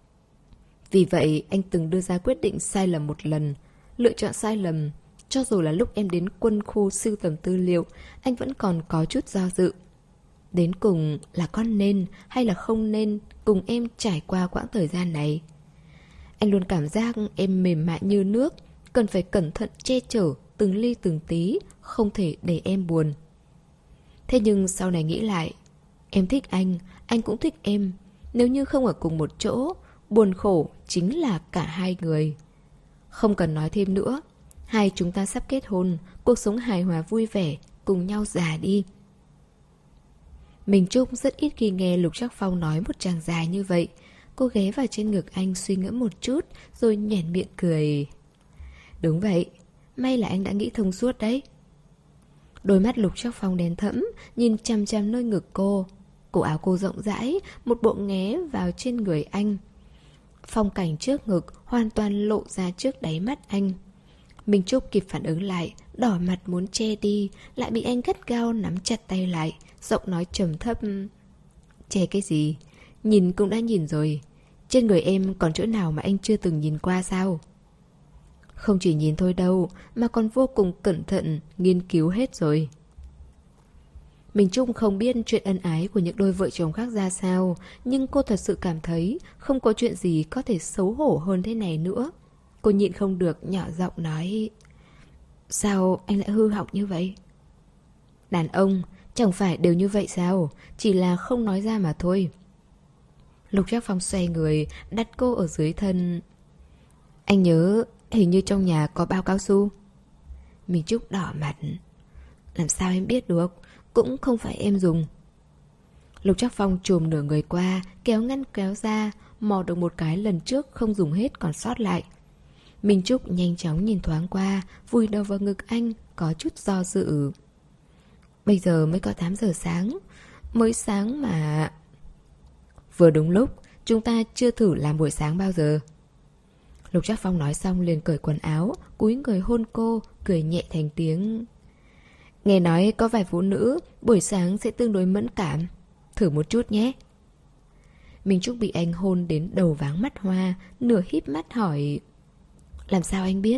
Vì vậy anh từng đưa ra quyết định sai lầm một lần. Lựa chọn sai lầm. Cho dù là lúc em đến quân khu sưu tầm tư liệu, anh vẫn còn có chút do dự. Đến cùng là con nên hay là không nên cùng em trải qua quãng thời gian này. Anh luôn cảm giác em mềm mại như nước, cần phải cẩn thận che chở từng ly từng tí, không thể để em buồn. Thế nhưng sau này nghĩ lại, em thích anh, anh cũng thích em. Nếu như không ở cùng một chỗ, buồn khổ chính là cả hai người. Không cần nói thêm nữa. Hai chúng ta sắp kết hôn, cuộc sống hài hòa vui vẻ, cùng nhau già đi. Minh Trúc rất ít khi nghe Lục Trác Phong nói một tràng dài như vậy. Cô ghé vào trên ngực anh suy ngẫm một chút, rồi nhoẻn miệng cười. Đúng vậy, may là anh đã nghĩ thông suốt đấy. Đôi mắt Lục Trác Phong đen thẫm, nhìn chằm chằm nơi ngực cô. Cổ áo cô rộng rãi, một bộ nghé vào trên người anh. Phong cảnh trước ngực hoàn toàn lộ ra trước đáy mắt anh. Minh Trúc kịp phản ứng lại, đỏ mặt muốn che đi, lại bị anh gắt gao nắm chặt tay lại, giọng nói trầm thấp. Che cái gì? Nhìn cũng đã nhìn rồi. Trên người em còn chỗ nào mà anh chưa từng nhìn qua sao? Không chỉ nhìn thôi đâu, mà còn vô cùng cẩn thận, nghiên cứu hết rồi. Minh Trúc không biết chuyện ân ái của những đôi vợ chồng khác ra sao, nhưng cô thật sự cảm thấy không có chuyện gì có thể xấu hổ hơn thế này nữa. Cô nhịn không được nhỏ giọng nói: Sao anh lại hư hỏng như vậy? Đàn ông chẳng phải đều như vậy sao? Chỉ là không nói ra mà thôi. Lục Trác Phong xoay người, đặt cô ở dưới thân. Anh nhớ hình như trong nhà có bao cao su. Minh Trúc đỏ mặt. Làm sao em biết được? Cũng không phải em dùng. Lục Trác Phong chồm nửa người qua, kéo ngăn kéo ra, mò được một cái lần trước không dùng hết còn sót lại. Minh Trúc nhanh chóng nhìn thoáng qua, vùi đầu vào ngực anh, có chút do dự. Bây giờ mới có tám giờ sáng. Mới sáng mà. Vừa đúng lúc, chúng ta chưa thử làm buổi sáng bao giờ. Lục Trác Phong nói xong liền cởi quần áo, cúi người hôn cô, cười nhẹ thành tiếng. Nghe nói có vài phụ nữ buổi sáng sẽ tương đối mẫn cảm. Thử một chút nhé. Minh Trúc bị anh hôn đến đầu váng mắt hoa, nửa híp mắt hỏi. Làm sao anh biết?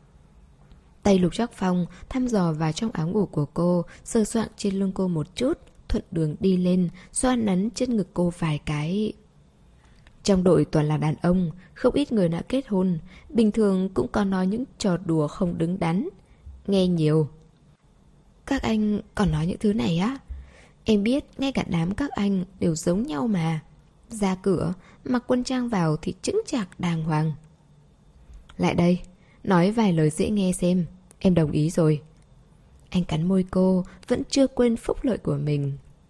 Tay Lục Trác Phong thăm dò vào trong áo ngủ của cô, sờ soạng trên lưng cô một chút, thuận đường đi lên, xoa nắn trên ngực cô vài cái. Trong đội toàn là đàn ông, không ít người đã kết hôn, bình thường cũng có nói những trò đùa không đứng đắn. Nghe nhiều. Các anh còn nói những thứ này á? Em biết ngay cả đám các anh đều giống nhau mà. Ra cửa, mặc quân trang vào thì chững chạc đàng hoàng. Lại đây, nói vài lời dễ nghe xem. Em đồng ý rồi. Anh cắn môi cô, vẫn chưa quên phúc lợi của mình.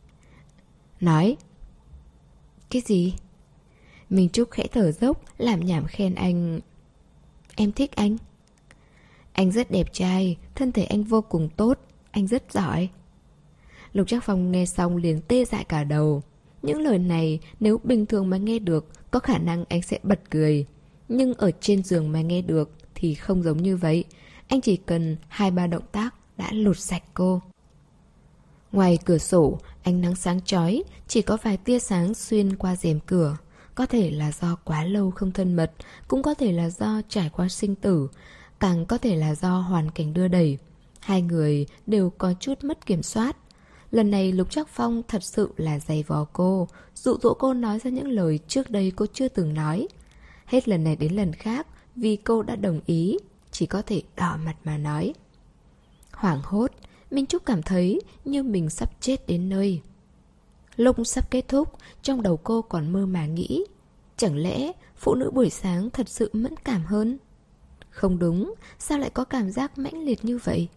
Nói. Cái gì? Minh Trúc khẽ thở dốc, làm nhảm khen anh. Em thích anh. Anh rất đẹp trai, thân thể anh vô cùng tốt. Anh rất giỏi. Lục Trác Phong nghe xong liền tê dại cả đầu. Những lời này nếu bình thường mà nghe được, có khả năng anh sẽ bật cười. Nhưng ở trên giường mà nghe được thì không giống như vậy. Anh chỉ cần hai ba động tác đã lột sạch cô. Ngoài cửa sổ, ánh nắng sáng chói, chỉ có vài tia sáng xuyên qua rèm cửa. Có thể là do quá lâu không thân mật, cũng có thể là do trải qua sinh tử, càng có thể là do hoàn cảnh đưa đẩy. Hai người đều có chút mất kiểm soát. Lần này Lục Trác Phong thật sự là giày vò cô, dụ dỗ cô nói ra những lời trước đây cô chưa từng nói. Hết lần này đến lần khác, vì cô đã đồng ý, chỉ có thể đỏ mặt mà nói. Hoảng hốt, Minh Trúc cảm thấy như mình sắp chết đến nơi. Lúc sắp kết thúc, trong đầu cô còn mơ màng nghĩ, chẳng lẽ phụ nữ buổi sáng thật sự mẫn cảm hơn? Không đúng, sao lại có cảm giác mãnh liệt như vậy?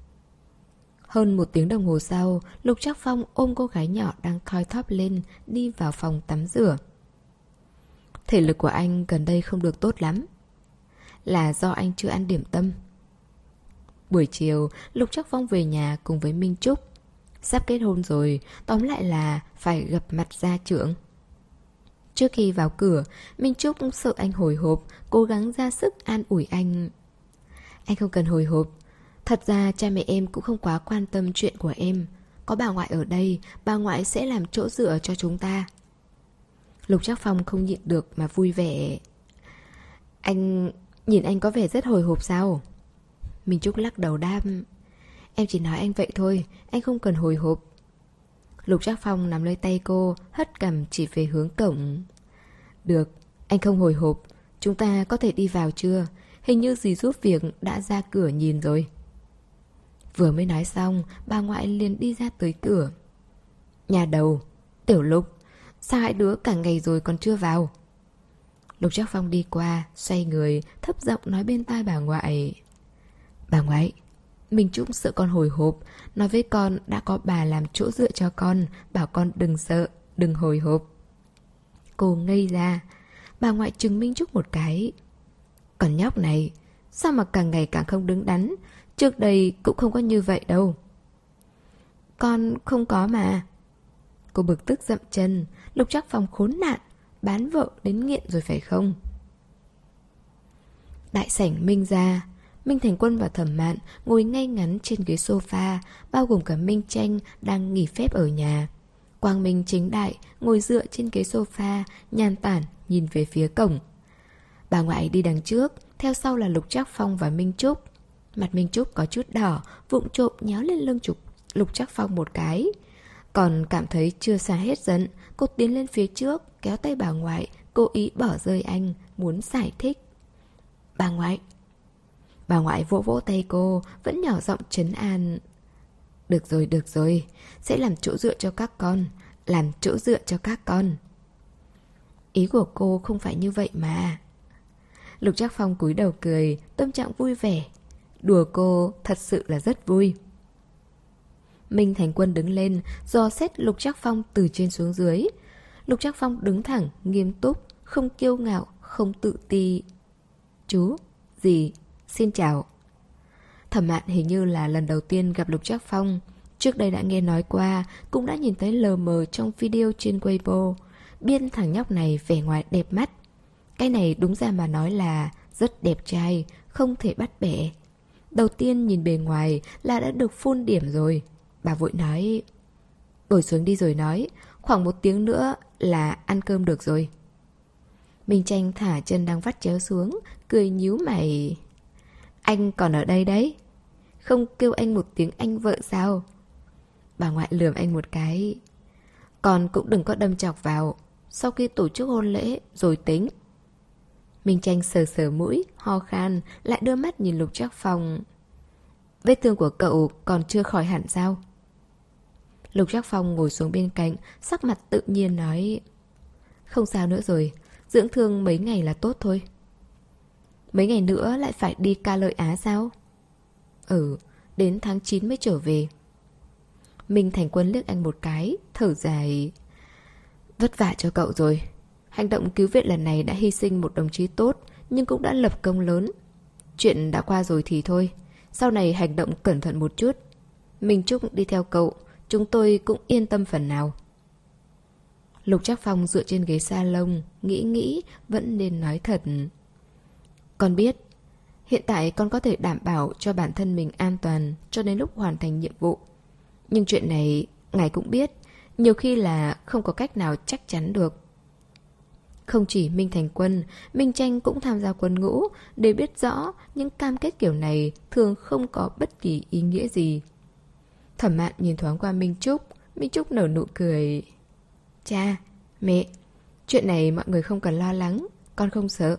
Hơn một tiếng đồng hồ sau, Lục Trác Phong ôm cô gái nhỏ đang thoi thóp lên, đi vào phòng tắm rửa. Thể lực của anh gần đây không được tốt lắm. Là do anh chưa ăn điểm tâm. Buổi chiều, Lục Trác Phong về nhà cùng với Minh Trúc. Sắp kết hôn rồi, tóm lại là phải gặp mặt gia trưởng. Trước khi vào cửa, Minh Trúc sợ anh hồi hộp, cố gắng ra sức an ủi anh. Anh không cần hồi hộp. Thật ra cha mẹ em cũng không quá quan tâm chuyện của em. Có bà ngoại ở đây, bà ngoại sẽ làm chỗ dựa cho chúng ta. Lục Trác Phong không nhịn được mà vui vẻ. Anh... nhìn anh có vẻ rất hồi hộp sao? Minh Trúc lắc đầu đáp. Em chỉ nói anh vậy thôi, anh không cần hồi hộp. Lục Trác Phong nắm lấy tay cô, hất cằm chỉ về hướng cổng. Được, anh không hồi hộp. Chúng ta có thể đi vào chưa? Hình như dì giúp việc đã ra cửa nhìn rồi. Vừa mới nói xong, bà ngoại liền đi ra tới cửa. Nhà đầu, Tiểu Lục, sao hai đứa cả ngày rồi còn chưa vào? Lục Trác Phong đi qua, xoay người, thấp giọng nói bên tai bà ngoại. Bà ngoại, Minh Trúc sợ con hồi hộp, nói với con đã có bà làm chỗ dựa cho con, bảo con đừng sợ, đừng hồi hộp. Cô ngây ra, bà ngoại trừng Minh Trúc một cái. Còn nhóc này, sao mà càng ngày càng không đứng đắn, trước đây cũng không có như vậy đâu. Con không có mà. Cô bực tức dậm chân. Lục Trác Phong khốn nạn, bán vợ đến nghiện rồi phải không? Đại sảnh Minh gia, Minh Thành Quân và Thẩm Mạn ngồi ngay ngắn trên ghế sofa, bao gồm cả Minh Tranh đang nghỉ phép ở nhà. Quang Minh chính đại ngồi dựa trên ghế sofa, nhàn tản nhìn về phía cổng. Bà ngoại đi đằng trước, theo sau là Lục Trác Phong và Minh Trúc. Mặt Minh Trúc có chút đỏ, vụng trộm nhéo lên lưng trục Lục Trác Phong một cái. Còn cảm thấy chưa xả hết giận, cô tiến lên phía trước, kéo tay bà ngoại, cố ý bỏ rơi anh, muốn giải thích. Bà ngoại. Bà ngoại vỗ vỗ tay cô, vẫn nhỏ giọng trấn an. Được rồi, được rồi, sẽ làm chỗ dựa cho các con, làm chỗ dựa cho các con. Ý của cô không phải như vậy mà. Lục Trác Phong cúi đầu cười, tâm trạng vui vẻ. Đùa cô thật sự là rất vui. Minh Thành Quân đứng lên, dò xét Lục Trác Phong từ trên xuống dưới. Lục Trác Phong đứng thẳng, nghiêm túc, không kiêu ngạo, không tự ti. Chú, dì, xin chào. Thẩm Mạn hình như là lần đầu tiên gặp Lục Trác Phong. Trước đây đã nghe nói qua, cũng đã nhìn thấy lờ mờ trong video trên Weibo. Biên thằng nhóc này vẻ ngoài đẹp mắt. Cái này đúng ra mà nói là rất đẹp trai, không thể bắt bẻ. Đầu tiên nhìn bề ngoài là đã được full điểm rồi. Bà vội nói, ngồi xuống đi rồi nói, khoảng một tiếng nữa là ăn cơm được rồi. Minh Tranh thả chân đang vắt chéo xuống, cười nhíu mày. Anh còn ở đây đấy, không kêu anh một tiếng anh vợ sao? Bà ngoại lườm anh một cái. Còn cũng đừng có đâm chọc vào, sau khi tổ chức hôn lễ rồi tính. Minh Tranh sờ sờ mũi, ho khan, lại đưa mắt nhìn Lục Trác Phong. Vết thương của cậu còn chưa khỏi hẳn sao? Lục Trác Phong ngồi xuống bên cạnh, sắc mặt tự nhiên nói. Không sao nữa rồi, dưỡng thương mấy ngày là tốt thôi. Mấy ngày nữa lại phải đi ca lợi Á sao? Ừ, đến tháng chín mới trở về. Minh Thành Quân liếc anh một cái, thở dài. Vất vả cho cậu rồi. Hành động cứu viện lần này đã hy sinh một đồng chí tốt, nhưng cũng đã lập công lớn. Chuyện đã qua rồi thì thôi, sau này hành động cẩn thận một chút. Minh Trúc đi theo cậu, chúng tôi cũng yên tâm phần nào. Lục Trác Phong dựa trên ghế salon, nghĩ nghĩ vẫn nên nói thật. Con biết, hiện tại con có thể đảm bảo cho bản thân mình an toàn cho đến lúc hoàn thành nhiệm vụ. Nhưng chuyện này, ngài cũng biết, nhiều khi là không có cách nào chắc chắn được. Không chỉ Minh Thành Quân, Minh Tranh cũng tham gia quân ngũ để biết rõ những cam kết kiểu này thường không có bất kỳ ý nghĩa gì. Thẩm Mạn nhìn thoáng qua Minh Trúc, Minh Trúc nở nụ cười. Cha, mẹ, chuyện này mọi người không cần lo lắng, con không sợ.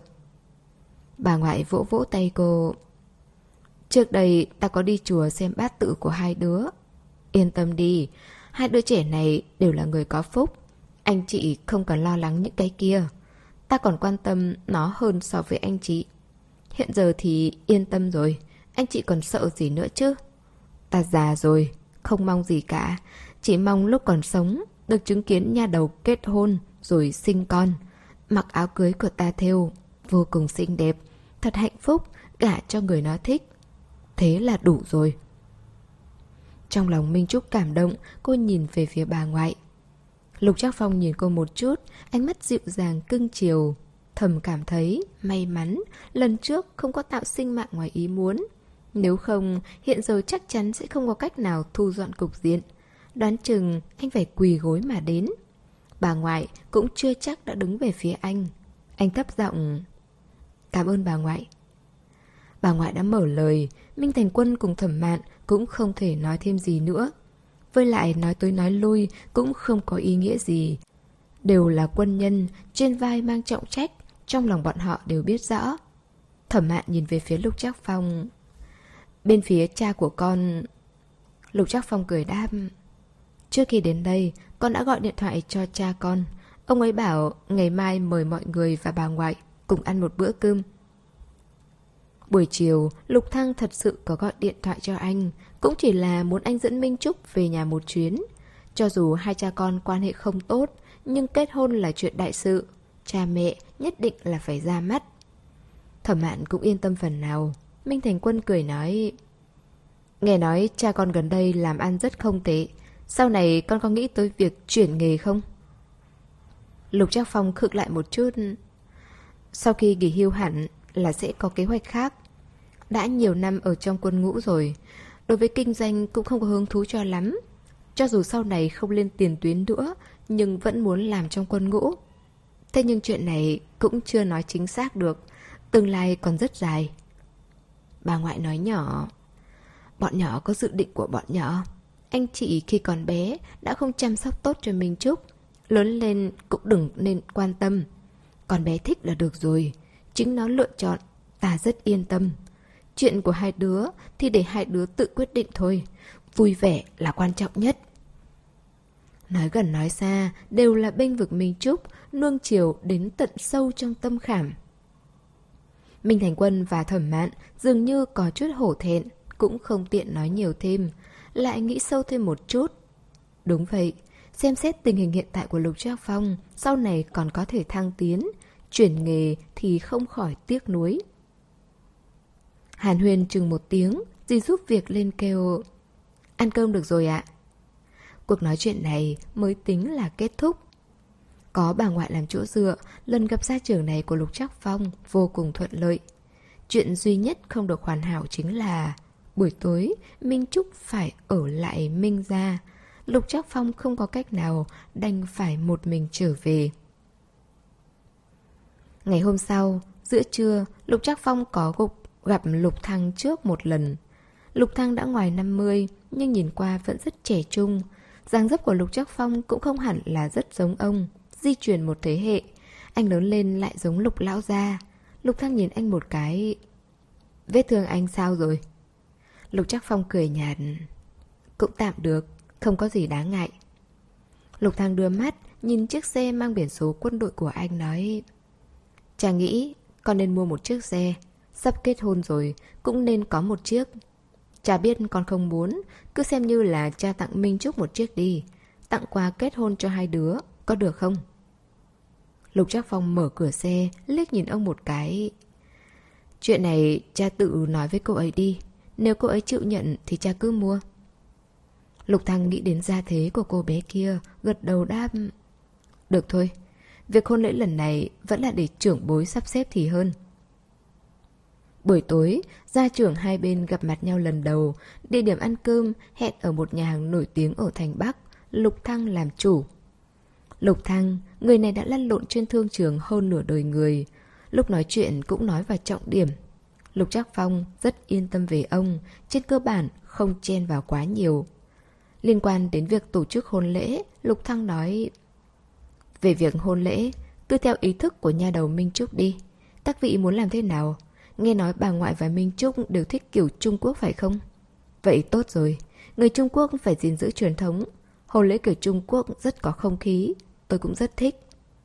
Bà ngoại vỗ vỗ tay cô. Trước đây ta có đi chùa xem bát tự của hai đứa. Yên tâm đi, hai đứa trẻ này đều là người có phúc. Anh chị không cần lo lắng những cái kia. Ta còn quan tâm nó hơn so với anh chị. Hiện giờ thì yên tâm rồi, anh chị còn sợ gì nữa chứ? Ta già rồi, không mong gì cả. Chỉ mong lúc còn sống được chứng kiến nha đầu kết hôn rồi sinh con. Mặc áo cưới của ta thêu, vô cùng xinh đẹp, thật hạnh phúc, gả cho người nó thích. Thế là đủ rồi. Trong lòng Minh Trúc cảm động, cô nhìn về phía bà ngoại. Lục Trác Phong nhìn cô một chút, ánh mắt dịu dàng cưng chiều. Thầm cảm thấy may mắn lần trước không có tạo sinh mạng ngoài ý muốn. Nếu không, hiện giờ chắc chắn sẽ không có cách nào thu dọn cục diện. Đoán chừng anh phải quỳ gối mà đến. Bà ngoại cũng chưa chắc đã đứng về phía anh. Anh thấp giọng. Cảm ơn bà ngoại. Bà ngoại đã mở lời. Minh Thành Quân cùng Thẩm Mạn cũng không thể nói thêm gì nữa. Với lại nói tới nói lui cũng không có ý nghĩa gì. Đều là quân nhân, trên vai mang trọng trách, trong lòng bọn họ đều biết rõ. Thẩm Mạn nhìn về phía Lục Trác Phong. Bên phía cha của con... Lục Trác Phong cười đáp. Trước khi đến đây, con đã gọi điện thoại cho cha con. Ông ấy bảo ngày mai mời mọi người và bà ngoại cùng ăn một bữa cơm. Buổi chiều, Lục Thăng thật sự có gọi điện thoại cho anh, cũng chỉ là muốn anh dẫn Minh Trúc về nhà một chuyến. Cho dù hai cha con quan hệ không tốt, nhưng kết hôn là chuyện đại sự. Cha mẹ nhất định là phải ra mắt. Thẩm Mạn cũng yên tâm phần nào. Minh Thành Quân cười nói. Nghe nói cha con gần đây làm ăn rất không tệ, Sau này con có nghĩ tới việc chuyển nghề không? Lục Trác Phong khựng lại một chút. Sau khi nghỉ hưu hẳn là sẽ có kế hoạch khác. Đã nhiều năm ở trong quân ngũ rồi, đối với kinh doanh cũng không có hứng thú cho lắm. Cho dù sau này không lên tiền tuyến nữa, nhưng vẫn muốn làm trong quân ngũ. Thế nhưng chuyện này cũng chưa nói chính xác được, tương lai còn rất dài. Bà ngoại nói nhỏ. Bọn nhỏ có dự định của bọn nhỏ. Anh chị khi còn bé đã không chăm sóc tốt cho Minh Trúc, lớn lên cũng đừng nên quan tâm. Con bé thích là được rồi, chính nó lựa chọn, ta rất yên tâm. Chuyện của hai đứa thì để hai đứa tự quyết định thôi, vui vẻ là quan trọng nhất. Nói gần nói xa đều là bênh vực Minh Trúc, nuông chiều đến tận sâu trong tâm khảm. Minh Thành Quân và Thẩm Mạn dường như có chút hổ thẹn, cũng không tiện nói nhiều thêm, lại nghĩ sâu thêm một chút. Đúng vậy, xem xét tình hình hiện tại của Lục Trác Phong, sau này còn có thể thăng tiến, chuyển nghề thì không khỏi tiếc nuối. Hàn Huyền chừng một tiếng, dì giúp việc lên kêu ăn cơm được rồi ạ. Cuộc nói chuyện này mới tính là kết thúc. Có bà ngoại làm chỗ dựa, lần gặp gia trưởng này của Lục Trác Phong vô cùng thuận lợi. Chuyện duy nhất không được hoàn hảo chính là buổi tối Minh Trúc phải ở lại Minh gia. Lục Trác Phong không có cách nào, đành phải một mình trở về. Ngày hôm sau, giữa trưa, Lục Trác Phong có gục gặp Lục Thăng trước một lần. Lục Thăng đã ngoài năm mươi, nhưng nhìn qua vẫn rất trẻ trung. Dáng dấp của Lục Trác Phong cũng không hẳn là rất giống ông, di truyền một thế hệ. Anh lớn lên lại giống Lục lão gia. Lục Thăng nhìn anh một cái. Vết thương anh sao rồi? Lục Trác Phong cười nhạt. Cũng tạm được, không có gì đáng ngại. Lục Thăng đưa mắt nhìn chiếc xe mang biển số quân đội của anh nói. Cha nghĩ con nên mua một chiếc xe. Sắp kết hôn rồi, cũng nên có một chiếc. Cha biết con không muốn, cứ xem như là cha tặng Minh Trúc một chiếc đi. Tặng quà kết hôn cho hai đứa, có được không? Lục Trác Phong mở cửa xe, liếc nhìn ông một cái. Chuyện này cha tự nói với cô ấy đi. Nếu cô ấy chịu nhận thì cha cứ mua. Lục Thăng nghĩ đến gia thế của cô bé kia, gật đầu đáp. Được thôi, việc hôn lễ lần này vẫn là để trưởng bối sắp xếp thì hơn. Buổi tối, gia trưởng hai bên gặp mặt nhau lần đầu, địa điểm ăn cơm hẹn ở một nhà hàng nổi tiếng ở thành Bắc, Lục Thăng làm chủ. Lục Thăng, người này đã lăn lộn trên thương trường hơn nửa đời người. Lúc nói chuyện cũng nói vào trọng điểm. Lục Trác Phong rất yên tâm về ông, trên cơ bản không chen vào quá nhiều. Liên quan đến việc tổ chức hôn lễ, Lục Thăng nói. Về việc hôn lễ, cứ theo ý thức của nha đầu Minh Trúc đi. Các vị muốn làm thế nào? Nghe nói bà ngoại và Minh Trúc đều thích kiểu Trung Quốc phải không? Vậy tốt rồi, người Trung Quốc phải gìn giữ truyền thống. Hôn lễ kiểu Trung Quốc rất có không khí, tôi cũng rất thích.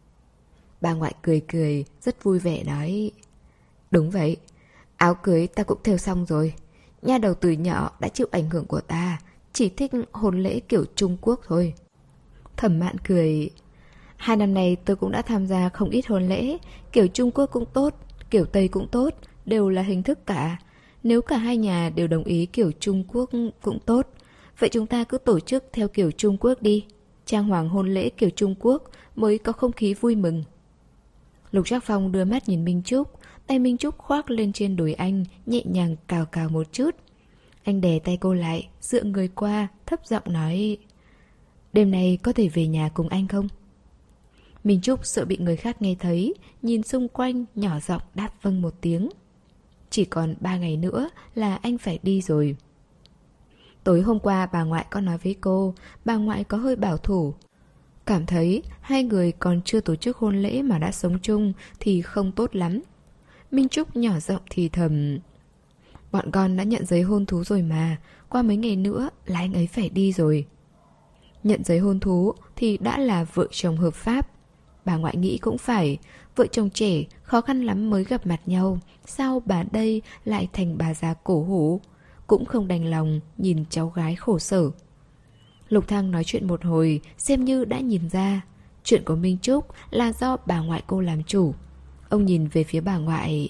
Bà ngoại cười cười, rất vui vẻ nói. Đúng vậy, áo cưới ta cũng thêu xong rồi. Nha đầu từ nhỏ đã chịu ảnh hưởng của ta, chỉ thích hôn lễ kiểu Trung Quốc thôi. Thẩm Mạn cười. Hai năm nay tôi cũng đã tham gia không ít hôn lễ, kiểu Trung Quốc cũng tốt, kiểu Tây cũng tốt, đều là hình thức cả. Nếu cả hai nhà đều đồng ý kiểu Trung Quốc cũng tốt, vậy chúng ta cứ tổ chức theo kiểu Trung Quốc đi. Trang hoàng hôn lễ kiểu Trung Quốc mới có không khí vui mừng. Lục Trác Phong đưa mắt nhìn Minh Trúc, tay Minh Trúc khoác lên trên đùi anh, nhẹ nhàng cào cào một chút. Anh đè tay cô lại, dựa người qua, thấp giọng nói. Đêm nay có thể về nhà cùng anh không? Minh Trúc sợ bị người khác nghe thấy, nhìn xung quanh nhỏ giọng đáp vâng một tiếng. Chỉ còn ba ngày nữa là anh phải đi rồi. Tối hôm qua bà ngoại có nói với cô, bà ngoại có hơi bảo thủ. Cảm thấy hai người còn chưa tổ chức hôn lễ mà đã sống chung thì không tốt lắm. Minh Trúc nhỏ giọng thì thầm. Bọn con đã nhận giấy hôn thú rồi mà, qua mấy ngày nữa là anh ấy phải đi rồi. Nhận giấy hôn thú thì đã là vợ chồng hợp pháp. Bà ngoại nghĩ cũng phải, vợ chồng trẻ khó khăn lắm mới gặp mặt nhau, sao bà đây lại thành bà già cổ hủ? Cũng không đành lòng nhìn cháu gái khổ sở. Lục Thăng nói chuyện một hồi, xem như đã nhìn ra. Chuyện của Minh Trúc là do bà ngoại cô làm chủ. Ông nhìn về phía bà ngoại.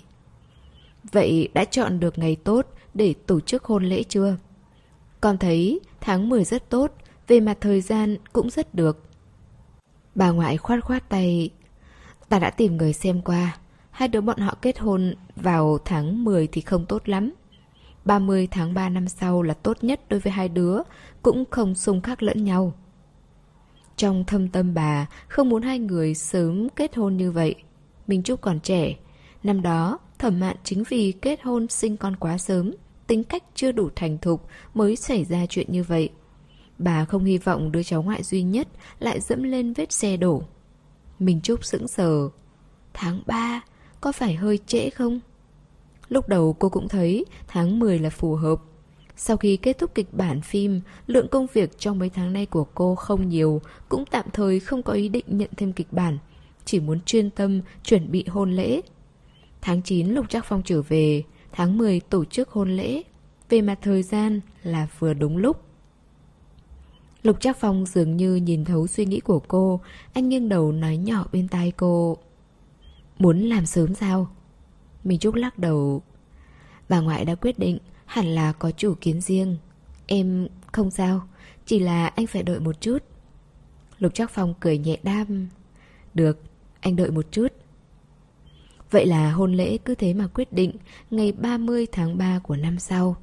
Vậy đã chọn được ngày tốt để tổ chức hôn lễ chưa? Con thấy tháng mười rất tốt, về mặt thời gian cũng rất được. Bà ngoại khoát khoát tay. Ta đã tìm người xem qua. Hai đứa bọn họ kết hôn vào tháng mười thì không tốt lắm. ba mươi tháng ba năm sau là tốt nhất đối với hai đứa, cũng không xung khắc lẫn nhau. Trong thâm tâm bà không muốn hai người sớm kết hôn như vậy. Minh Trúc còn trẻ. Năm đó Thẩm Mạn chính vì kết hôn sinh con quá sớm, tính cách chưa đủ thành thục mới xảy ra chuyện như vậy. Bà không hy vọng đứa cháu ngoại duy nhất lại dẫm lên vết xe đổ. Minh Trúc sững sờ. Tháng ba, có phải hơi trễ không? Lúc đầu cô cũng thấy tháng mười là phù hợp. Sau khi kết thúc kịch bản phim, lượng công việc trong mấy tháng nay của cô không nhiều, cũng tạm thời không có ý định nhận thêm kịch bản, chỉ muốn chuyên tâm chuẩn bị hôn lễ. Tháng chín Lục Trác Phong trở về, tháng mười tổ chức hôn lễ. Về mặt thời gian là vừa đúng lúc. Lục Trác Phong dường như nhìn thấu suy nghĩ của cô, anh nghiêng đầu nói nhỏ bên tai cô. Muốn làm sớm sao? Minh Trúc lắc đầu. Bà ngoại đã quyết định, hẳn là có chủ kiến riêng. Em không sao, chỉ là anh phải đợi một chút. Lục Trác Phong cười nhẹ đam. Được, anh đợi một chút. Vậy là hôn lễ cứ thế mà quyết định, ngày ba mươi tháng ba của năm sau.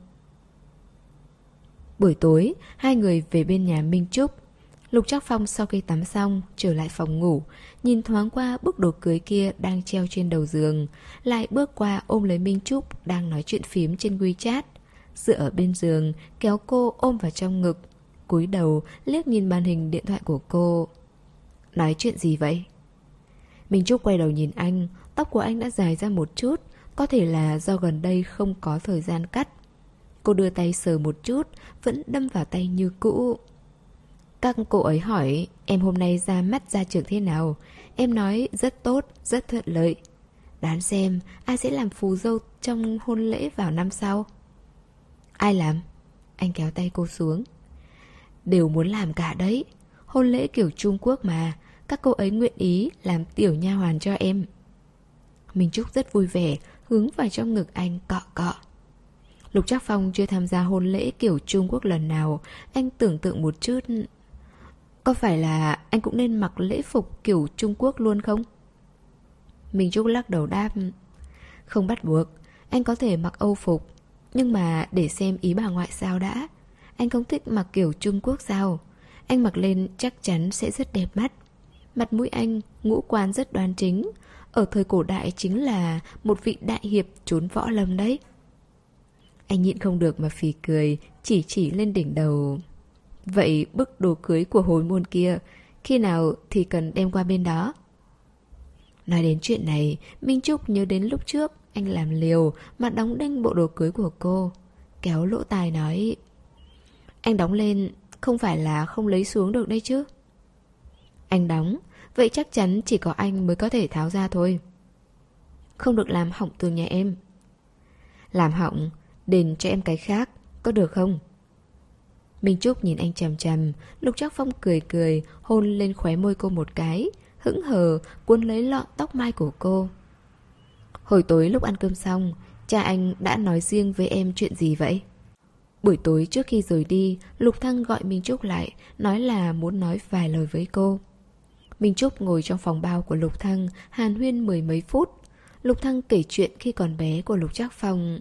Buổi tối, hai người về bên nhà Minh Trúc. Lục Trác Phong sau khi tắm xong, trở lại phòng ngủ, nhìn thoáng qua bức đồ cưới kia đang treo trên đầu giường, lại bước qua ôm lấy Minh Trúc đang nói chuyện phím trên WeChat. Dựa ở bên giường, kéo cô ôm vào trong ngực, cúi đầu liếc nhìn màn hình điện thoại của cô. Nói chuyện gì vậy? Minh Trúc quay đầu nhìn anh, tóc của anh đã dài ra một chút, có thể là do gần đây không có thời gian cắt. Cô đưa tay sờ một chút, vẫn đâm vào tay như cũ. Các cô ấy hỏi em hôm nay ra mắt ra trường thế nào. Em nói rất tốt, rất thuận lợi. Đoán xem ai sẽ làm phù dâu trong hôn lễ vào năm sau. Ai làm? Anh kéo tay cô xuống. Đều muốn làm cả đấy. Hôn lễ kiểu Trung Quốc mà. Các cô ấy nguyện ý làm tiểu nha hoàn cho em. Minh Trúc rất vui vẻ, hướng vào trong ngực anh cọ cọ. Lục Trác Phong chưa tham gia hôn lễ kiểu Trung Quốc lần nào. Anh tưởng tượng một chút. Có phải là anh cũng nên mặc lễ phục kiểu Trung Quốc luôn không? Minh Trúc lắc đầu đáp. Không bắt buộc. Anh có thể mặc Âu phục. Nhưng mà để xem ý bà ngoại sao đã. Anh không thích mặc kiểu Trung Quốc sao? Anh mặc lên chắc chắn sẽ rất đẹp mắt. Mặt mũi anh, ngũ quan rất đoan chính. Ở thời cổ đại chính là một vị đại hiệp trốn võ lâm đấy. Anh nhịn không được mà phì cười, chỉ chỉ lên đỉnh đầu. Vậy bức đồ cưới của hồi môn kia, khi nào thì cần đem qua bên đó? Nói đến chuyện này, Minh Trúc nhớ đến lúc trước anh làm liều mà đóng đinh bộ đồ cưới của cô. Kéo lỗ tai nói. Anh đóng lên, không phải là không lấy xuống được đấy chứ? Anh đóng, vậy chắc chắn chỉ có anh mới có thể tháo ra thôi. Không được làm hỏng tường nhà em. Làm hỏng, đền cho em cái khác, có được không? Minh Trúc nhìn anh chằm chằm. Lục Trác Phong cười cười, hôn lên khóe môi cô một cái, hững hờ cuốn lấy lọn tóc mai của cô. Hồi tối lúc ăn cơm xong, cha anh đã nói riêng với em chuyện gì vậy? Buổi tối trước khi rời đi, Lục Thăng gọi Minh Trúc lại, nói là muốn nói vài lời với cô. Minh Trúc ngồi trong phòng bao của Lục Thăng, hàn huyên mười mấy phút. Lục Thăng kể chuyện khi còn bé của Lục Trác Phong.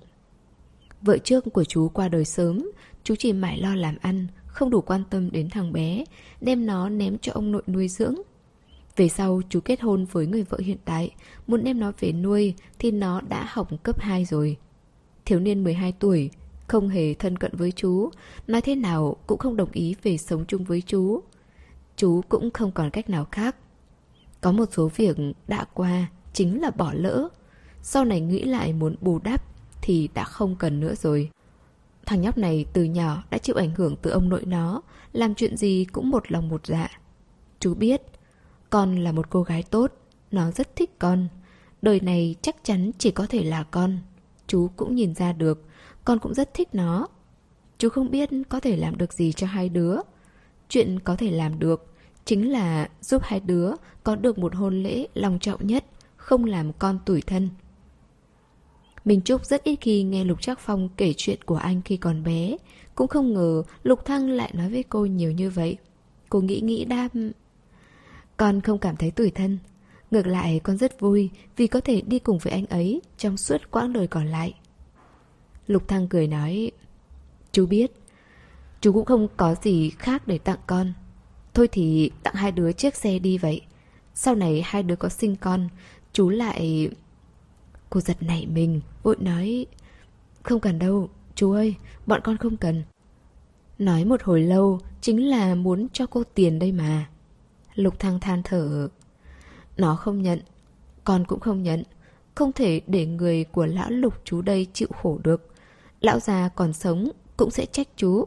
Vợ trước của chú qua đời sớm, chú chỉ mải lo làm ăn, không đủ quan tâm đến thằng bé, đem nó ném cho ông nội nuôi dưỡng. Về sau chú kết hôn với người vợ hiện tại, muốn đem nó về nuôi thì nó đã học cấp hai rồi. Thiếu niên mười hai tuổi, không hề thân cận với chú, nói thế nào cũng không đồng ý về sống chung với chú. Chú cũng không còn cách nào khác. Có một số việc đã qua chính là bỏ lỡ, sau này nghĩ lại muốn bù đắp thì đã không cần nữa rồi. Thằng nhóc này từ nhỏ đã chịu ảnh hưởng từ ông nội nó, làm chuyện gì cũng một lòng một dạ. Chú biết con là một cô gái tốt, nó rất thích con. Đời này chắc chắn chỉ có thể là con. Chú cũng nhìn ra được, con cũng rất thích nó. Chú không biết có thể làm được gì cho hai đứa. Chuyện có thể làm được chính là giúp hai đứa có được một hôn lễ long trọng nhất, không làm con tủi thân. Minh Trúc rất ít khi nghe Lục Trác Phong kể chuyện của anh khi còn bé. Cũng không ngờ Lục Thăng lại nói với cô nhiều như vậy. Cô nghĩ nghĩ đáp: con không cảm thấy tủi thân. Ngược lại con rất vui vì có thể đi cùng với anh ấy trong suốt quãng đời còn lại. Lục Thăng cười nói: chú biết, chú cũng không có gì khác để tặng con. Thôi thì tặng hai đứa chiếc xe đi vậy. Sau này hai đứa có sinh con, chú lại... Cô giật nảy mình, vội nói: không cần đâu, chú ơi, bọn con không cần. Nói một hồi lâu chính là muốn cho cô tiền đây mà. Lục Thăng than thở: nó không nhận, con cũng không nhận. Không thể để người của lão Lục chú đây chịu khổ được. Lão già còn sống cũng sẽ trách chú.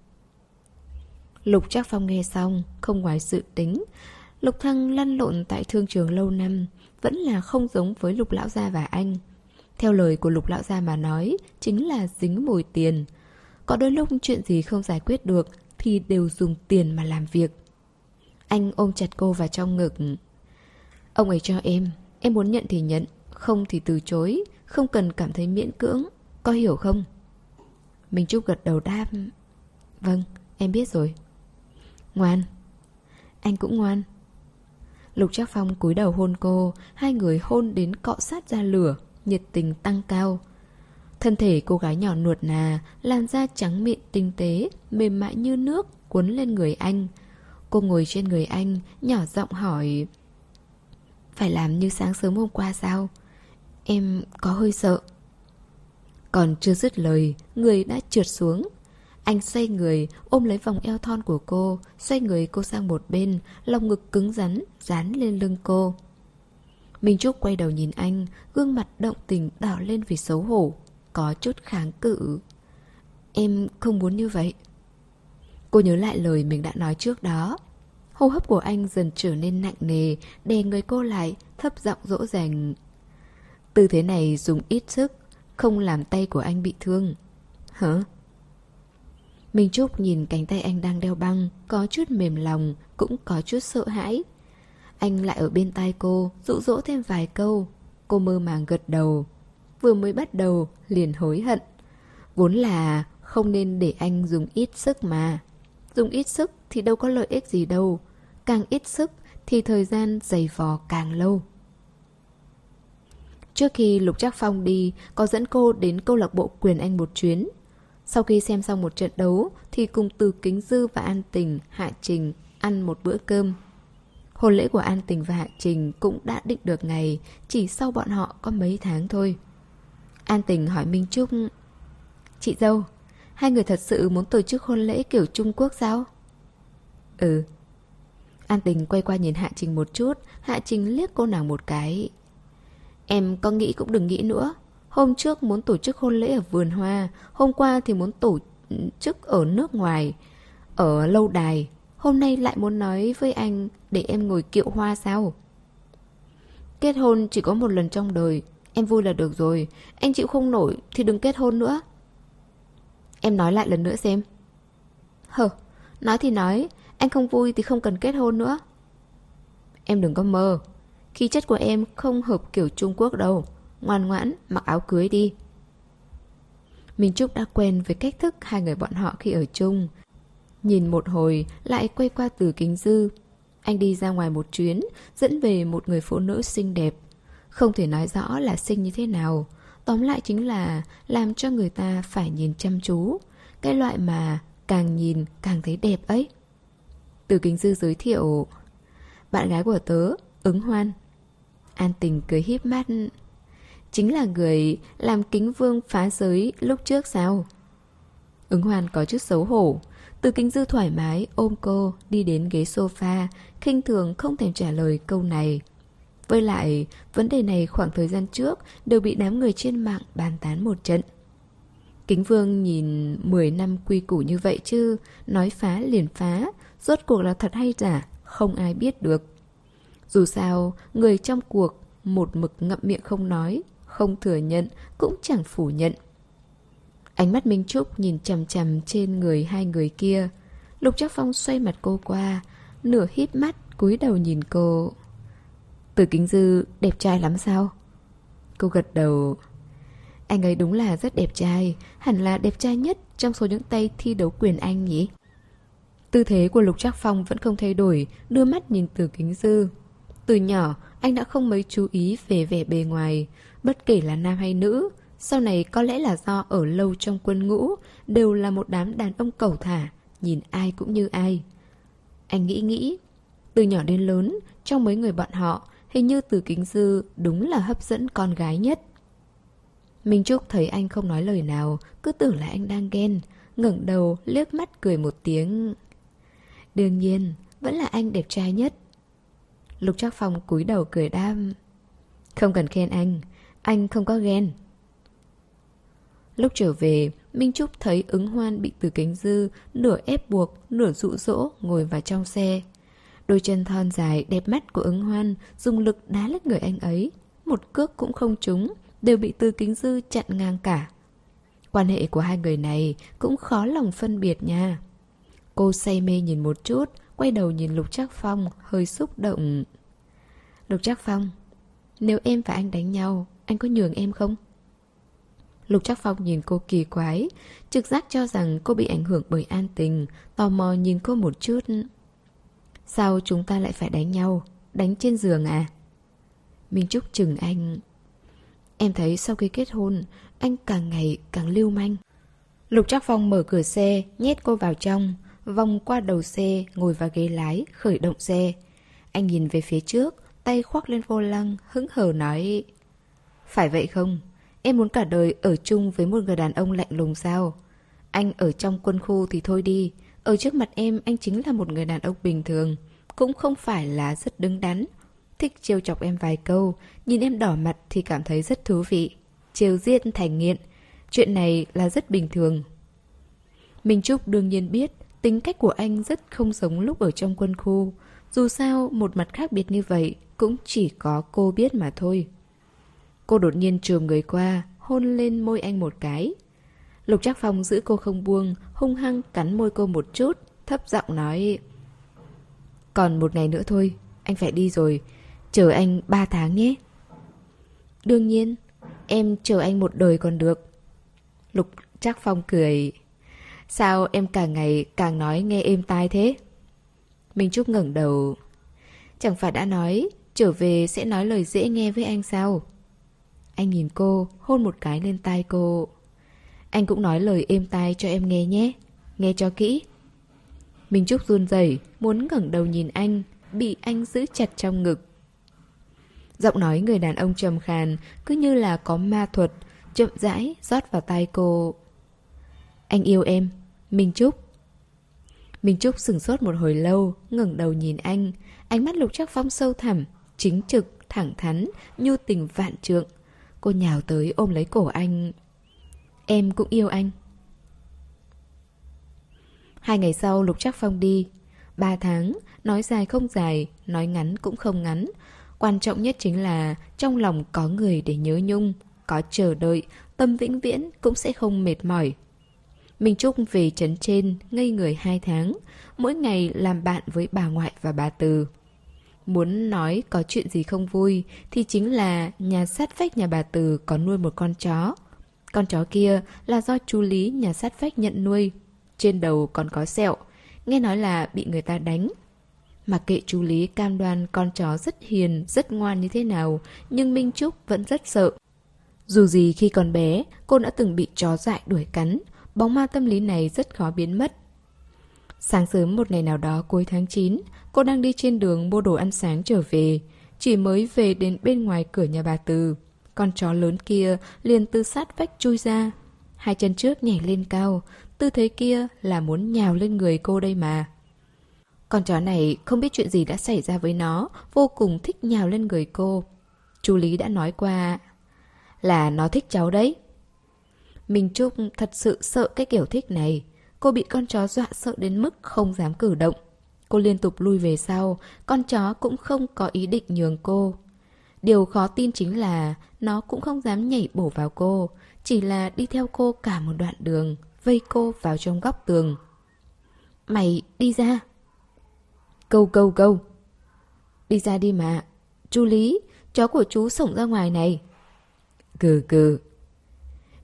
Lục Trác Phong nghe xong, không ngoài dự tính. Lục Thăng lăn lộn tại thương trường lâu năm, vẫn là không giống với Lục lão gia và anh. Theo lời của Lục lão gia mà nói, chính là dính mùi tiền. Có đôi lúc chuyện gì không giải quyết được thì đều dùng tiền mà làm việc. Anh ôm chặt cô vào trong ngực. Ông ấy cho em, em muốn nhận thì nhận, không thì từ chối, không cần cảm thấy miễn cưỡng, có hiểu không? Minh Trúc gật đầu đáp: vâng, em biết rồi. Ngoan. Anh cũng ngoan. Lục Trác Phong cúi đầu hôn cô, hai người hôn đến cọ sát ra lửa, nhiệt tình tăng cao. Thân thể cô gái nhỏ nuột nà, làn da trắng mịn tinh tế, mềm mại như nước, cuốn lên người anh. Cô ngồi trên người anh, nhỏ giọng hỏi: phải làm như sáng sớm hôm qua sao? Em có hơi sợ. Còn chưa dứt lời, người đã trượt xuống. Anh xoay người, ôm lấy vòng eo thon của cô, xoay người cô sang một bên, lồng ngực cứng rắn, dán lên lưng cô. Minh Trúc quay đầu nhìn anh, gương mặt động tình đỏ lên vì xấu hổ, có chút kháng cự. Em không muốn như vậy. Cô nhớ lại lời mình đã nói trước đó. Hô hấp của anh dần trở nên nặng nề, đè người cô lại, thấp giọng dỗ dành. Tư thế này dùng ít sức, không làm tay của anh bị thương. Hả? Minh Trúc nhìn cánh tay anh đang đeo băng, có chút mềm lòng, cũng có chút sợ hãi. Anh lại ở bên tai cô, dụ dỗ thêm vài câu. Cô mơ màng gật đầu. Vừa mới bắt đầu, liền hối hận. Vốn là không nên để anh dùng ít sức mà. Dùng ít sức thì đâu có lợi ích gì đâu. Càng ít sức thì thời gian dày vò càng lâu. Trước khi Lục Trác Phong đi, có dẫn cô đến câu lạc bộ Quyền Anh một chuyến. Sau khi xem xong một trận đấu thì cùng Từ Kính Dư và An Tình, Hạ Trình ăn một bữa cơm. Hôn lễ của An Tình và Hạ Trình cũng đã định được ngày, chỉ sau bọn họ có mấy tháng thôi. An Tình hỏi Minh Trúc: chị dâu, hai người thật sự muốn tổ chức hôn lễ kiểu Trung Quốc sao? Ừ. An Tình quay qua nhìn Hạ Trình một chút, Hạ Trình liếc cô nàng một cái. Em có nghĩ cũng đừng nghĩ nữa. Hôm trước muốn tổ chức hôn lễ ở vườn hoa, hôm qua thì muốn tổ chức ở nước ngoài, ở lâu đài. Hôm nay lại muốn nói với anh để em ngồi kiệu hoa sao? Kết hôn chỉ có một lần trong đời, em vui là được rồi. Anh chịu không nổi thì đừng kết hôn nữa. Em nói lại lần nữa xem. Hờ, nói thì nói, anh không vui thì không cần kết hôn nữa. Em đừng có mơ. Khí chất của em không hợp kiểu Trung Quốc đâu. Ngoan ngoãn, mặc áo cưới đi. Minh Trúc đã quen với cách thức hai người bọn họ khi ở chung. Nhìn một hồi, lại quay qua Từ Kính Dư. Anh đi ra ngoài một chuyến, dẫn về một người phụ nữ xinh đẹp. Không thể nói rõ là xinh như thế nào. Tóm lại chính là làm cho người ta phải nhìn chăm chú. Cái loại mà càng nhìn càng thấy đẹp ấy. Từ Kính Dư giới thiệu: bạn gái của tớ, Ứng Hoan. An Tình cười híp mắt. Chính là người làm Kính Vương phá giới lúc trước sao? Ứng Hoan có chút xấu hổ. Từ Kính Dư thoải mái ôm cô đi đến ghế sofa, khinh thường không thèm trả lời câu này. Với lại, vấn đề này khoảng thời gian trước đều bị đám người trên mạng bàn tán một trận. Kính Vương nhìn mười năm quy củ như vậy chứ, nói phá liền phá, rốt cuộc là thật hay giả, không ai biết được. Dù sao, người trong cuộc một mực ngậm miệng không nói, không thừa nhận, cũng chẳng phủ nhận. Ánh mắt Minh Trúc nhìn chằm chằm trên người hai người kia. Lục Trác Phong xoay mặt cô qua, nửa híp mắt cúi đầu nhìn cô. Từ Kính Dư đẹp trai lắm sao? Cô gật đầu. Anh ấy đúng là rất đẹp trai, hẳn là đẹp trai nhất trong số những tay thi đấu quyền Anh nhỉ? Tư thế của Lục Trác Phong vẫn không thay đổi, đưa mắt nhìn Từ Kính Dư. Từ nhỏ, anh đã không mấy chú ý về vẻ bề ngoài, bất kể là nam hay nữ. Sau này có lẽ là do ở lâu trong quân ngũ, đều là một đám đàn ông cẩu thả, nhìn ai cũng như ai. Anh nghĩ nghĩ, từ nhỏ đến lớn, trong mấy người bọn họ, hình như Từ Kính Dư đúng là hấp dẫn con gái nhất. Minh Trúc thấy anh không nói lời nào, cứ tưởng là anh đang ghen, ngẩng đầu liếc mắt cười một tiếng. Đương nhiên, vẫn là anh đẹp trai nhất. Lục Trác Phong cúi đầu cười đáp. Không cần khen anh, anh không có ghen. Lúc trở về, Minh Trúc thấy Ứng Hoan bị Từ Kính Dư nửa ép buộc, nửa dụ dỗ ngồi vào trong xe. Đôi chân thon dài đẹp mắt của Ứng Hoan dùng lực đá lết người anh ấy, một cước cũng không trúng, đều bị Từ Kính Dư chặn ngang cả. Quan hệ của hai người này cũng khó lòng phân biệt nha. Cô say mê nhìn một chút, quay đầu nhìn Lục Trác Phong, hơi xúc động. Lục Trác Phong, nếu em và anh đánh nhau, anh có nhường em không? Lục Trác Phong nhìn cô kỳ quái, trực giác cho rằng cô bị ảnh hưởng bởi an tình, tò mò nhìn cô một chút. Sao chúng ta lại phải đánh nhau? Đánh trên giường à? Minh Trúc chừng anh. Em thấy sau khi kết hôn, anh càng ngày càng lưu manh. Lục Trác Phong mở cửa xe, nhét cô vào trong, vòng qua đầu xe, ngồi vào ghế lái, khởi động xe. Anh nhìn về phía trước, tay khoác lên vô lăng, hững hờ nói. Phải vậy không? Em muốn cả đời ở chung với một người đàn ông lạnh lùng sao? Anh ở trong quân khu thì thôi đi, ở trước mặt em anh chính là một người đàn ông bình thường, cũng không phải là rất đứng đắn. Thích trêu chọc em vài câu, nhìn em đỏ mặt thì cảm thấy rất thú vị. Trêu giết thành nghiện, chuyện này là rất bình thường. Minh Trúc đương nhiên biết tính cách của anh rất không giống lúc ở trong quân khu. Dù sao một mặt khác biệt như vậy cũng chỉ có cô biết mà thôi. Cô đột nhiên chồm người qua, hôn lên môi anh một cái. Lục Trác Phong giữ cô không buông, hung hăng cắn môi cô một chút, thấp giọng nói. Còn một ngày nữa thôi, anh phải đi rồi. Chờ anh ba tháng nhé. Đương nhiên, em chờ anh một đời còn được. Lục Trác Phong cười. Sao em càng ngày càng nói nghe êm tai thế? Minh Trúc ngẩng đầu. Chẳng phải đã nói trở về sẽ nói lời dễ nghe với anh sao? Anh nhìn cô, hôn một cái lên tai cô. Anh cũng nói lời êm tai cho em nghe nhé. Nghe cho kỹ. Minh Trúc run rẩy, muốn ngẩng đầu nhìn anh, bị anh giữ chặt trong ngực. Giọng nói người đàn ông trầm khàn, cứ như là có ma thuật, chậm rãi rót vào tai cô. Anh yêu em, Minh Trúc. Minh Trúc sửng sốt một hồi lâu, ngẩng đầu nhìn anh. Ánh mắt Lục Trác Phong sâu thẳm, chính trực, thẳng thắn, nhu tình vạn trượng. Cô nhào tới ôm lấy cổ anh. Em cũng yêu anh. Hai ngày sau Lục Trác Phong đi. Ba tháng, nói dài không dài, nói ngắn cũng không ngắn. Quan trọng nhất chính là trong lòng có người để nhớ nhung, có chờ đợi, tâm vĩnh viễn cũng sẽ không mệt mỏi. Minh Trúc về trấn trên, ngây người hai tháng, mỗi ngày làm bạn với bà ngoại và bà Từ. Muốn nói có chuyện gì không vui thì chính là nhà sát vách nhà bà Từ có nuôi một con chó. Con chó kia là do chú Lý nhà sát vách nhận nuôi. Trên đầu còn có sẹo, nghe nói là bị người ta đánh. Mặc kệ chú Lý cam đoan con chó rất hiền, rất ngoan như thế nào, nhưng Minh Trúc vẫn rất sợ. Dù gì khi còn bé, cô đã từng bị chó dại đuổi cắn, bóng ma tâm lý này rất khó biến mất. Sáng sớm một ngày nào đó cuối tháng chín, cô đang đi trên đường mua đồ ăn sáng trở về. Chỉ mới về đến bên ngoài cửa nhà bà Từ, con chó lớn kia liền từ sát vách chui ra. Hai chân trước nhảy lên cao, tư thế kia là muốn nhào lên người cô đây mà. Con chó này không biết chuyện gì đã xảy ra với nó, vô cùng thích nhào lên người cô. Chú Lý đã nói qua là nó thích cháu đấy. Minh Trúc thật sự sợ cái kiểu thích này. Cô bị con chó dọa sợ đến mức không dám cử động. Cô liên tục lui về sau, con chó cũng không có ý định nhường cô. Điều khó tin chính là nó cũng không dám nhảy bổ vào cô, chỉ là đi theo cô cả một đoạn đường, vây cô vào trong góc tường. Mày đi ra. Câu câu câu. Đi ra đi mà. Chú Lý, chó của chú xổng ra ngoài này. Cừ cừ.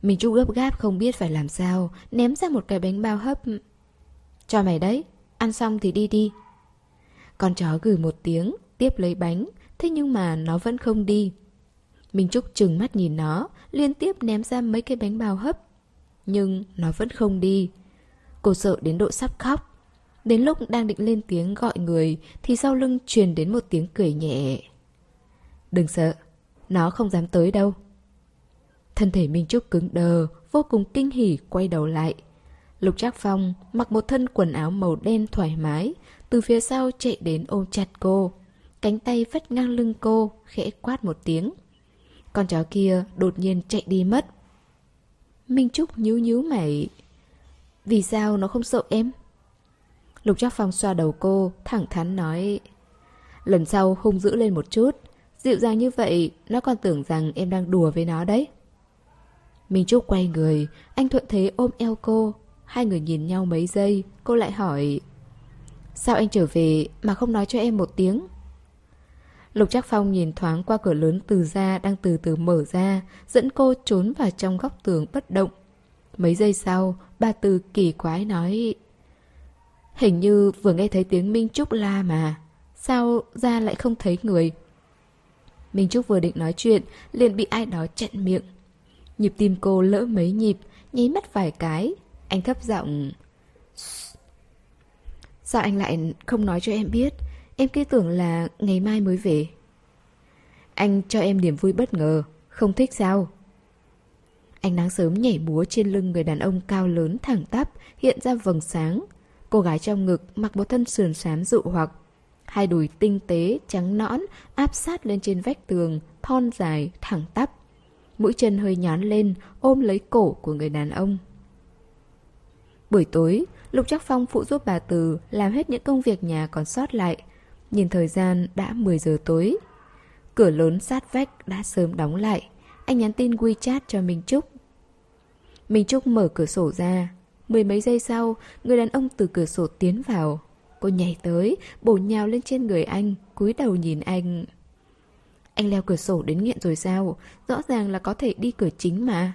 Minh Trúc gấp gáp không biết phải làm sao, ném ra một cái bánh bao hấp. Cho mày đấy, ăn xong thì đi đi. Con chó gừ một tiếng, tiếp lấy bánh, thế nhưng mà nó vẫn không đi. Minh Trúc trừng mắt nhìn nó, liên tiếp ném ra mấy cái bánh bao hấp. Nhưng nó vẫn không đi. Cô sợ đến độ sắp khóc. Đến lúc đang định lên tiếng gọi người thì sau lưng truyền đến một tiếng cười nhẹ. Đừng sợ, nó không dám tới đâu. Thân thể Minh Trúc cứng đờ, vô cùng kinh hỉ quay đầu lại. Lục Trác Phong mặc một thân quần áo màu đen thoải mái, từ phía sau chạy đến ôm chặt cô. Cánh tay vắt ngang lưng cô, khẽ quát một tiếng. Con chó kia đột nhiên chạy đi mất. Minh Trúc nhíu nhíu mày. Vì sao nó không sợ em? Lục Trác Phong xoa đầu cô, thẳng thắn nói. Lần sau hung dữ lên một chút. Dịu dàng như vậy, nó còn tưởng rằng em đang đùa với nó đấy. Minh Trúc quay người, anh thuận thế ôm eo cô. Hai người nhìn nhau mấy giây, cô lại hỏi. Sao anh trở về mà không nói cho em một tiếng? Lục Trác Phong nhìn thoáng qua cửa lớn từ ra đang từ từ mở ra, dẫn cô trốn vào trong góc tường bất động. Mấy giây sau, bà Từ kỳ quái nói. Hình như vừa nghe thấy tiếng Minh Trúc la mà. Sao ra lại không thấy người? Minh Trúc vừa định nói chuyện, liền bị ai đó chặn miệng. Nhịp tim cô lỡ mấy nhịp, nháy mắt vài cái. Anh thấp giọng. Sao anh lại không nói cho em biết? Em cứ tưởng là ngày mai mới về. Anh cho em niềm vui bất ngờ. Không thích sao? Ánh nắng sớm nhảy múa trên lưng người đàn ông cao lớn thẳng tắp, hiện ra vầng sáng. Cô gái trong ngực mặc một thân sườn xám dụ hoặc. Hai đùi tinh tế, trắng nõn, áp sát lên trên vách tường, thon dài, thẳng tắp. Mũi chân hơi nhón lên, ôm lấy cổ của người đàn ông. Buổi tối, Lục Trác Phong phụ giúp bà Từ làm hết những công việc nhà còn sót lại. Nhìn thời gian đã mười giờ tối. Cửa lớn sát vách đã sớm đóng lại. Anh nhắn tin WeChat cho Minh Trúc. Minh Trúc mở cửa sổ ra. Mười mấy giây sau, người đàn ông từ cửa sổ tiến vào. Cô nhảy tới, bổ nhào lên trên người anh, cúi đầu nhìn anh. Anh leo cửa sổ đến nghiện rồi sao? Rõ ràng là có thể đi cửa chính mà.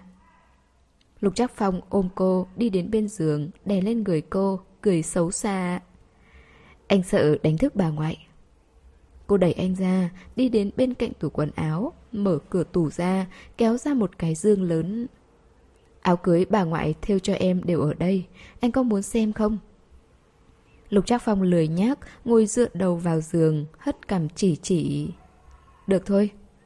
Lục Trác Phong ôm cô đi đến bên giường, đè lên người cô, cười xấu xa. Anh sợ đánh thức bà ngoại. Cô đẩy anh ra, đi đến bên cạnh tủ quần áo, mở cửa tủ ra, kéo ra một cái dương lớn. Áo cưới bà ngoại thêu cho em đều ở đây, anh có muốn xem không? Lục Trác Phong lười nhác, ngồi dựa đầu vào giường, hất cằm chỉ chỉ. Được thôi.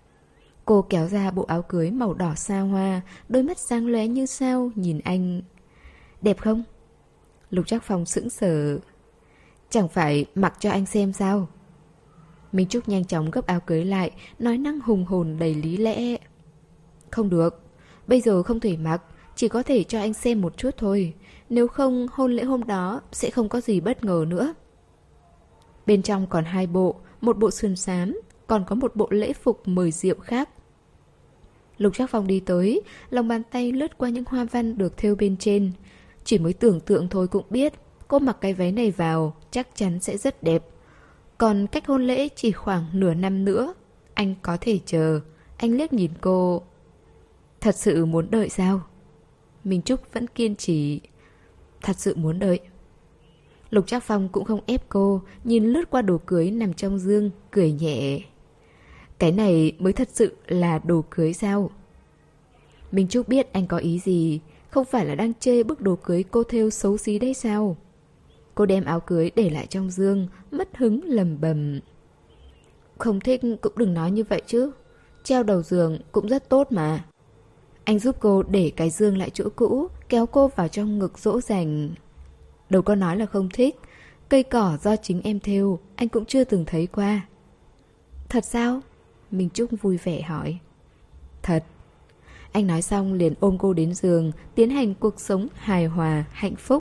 Cô kéo ra bộ áo cưới màu đỏ xa hoa, đôi mắt sáng lóe như sao nhìn anh. Đẹp không? Lục Trác Phong sững sờ. Chẳng phải mặc cho anh xem sao? Minh Trúc nhanh chóng gấp áo cưới lại, nói năng hùng hồn đầy lý lẽ. Không được, bây giờ không thể mặc, chỉ có thể cho anh xem một chút thôi. Nếu không, hôn lễ hôm đó sẽ không có gì bất ngờ nữa. Bên trong còn hai bộ, một bộ sườn xám, còn có một bộ lễ phục mời rượu khác. Lục Trác Phong đi tới, lòng bàn tay lướt qua những hoa văn được thêu bên trên. Chỉ mới tưởng tượng thôi cũng biết, cô mặc cái váy này vào chắc chắn sẽ rất đẹp. Còn cách hôn lễ chỉ khoảng nửa năm nữa. Anh có thể chờ. Anh liếc nhìn cô. Thật sự muốn đợi sao? Minh Trúc vẫn kiên trì. Thật sự muốn đợi. Lục Trác Phong cũng không ép cô, nhìn lướt qua đồ cưới nằm trong dương, cười nhẹ. Cái này mới thật sự là đồ cưới sao? Minh Trúc biết anh có ý gì, không phải là đang chê bức đồ cưới cô thêu xấu xí đấy sao? Cô đem áo cưới để lại trong dương, mất hứng lầm bầm. Không thích cũng đừng nói như vậy chứ. Treo đầu giường cũng rất tốt mà. Anh giúp cô để cái dương lại chỗ cũ, kéo cô vào trong ngực dỗ dành. Đâu có nói là không thích. Cây cỏ do chính em thêu, anh cũng chưa từng thấy qua. Thật sao? Minh Trúc vui vẻ hỏi. Thật. Anh nói xong liền ôm cô đến giường, tiến hành cuộc sống hài hòa, hạnh phúc.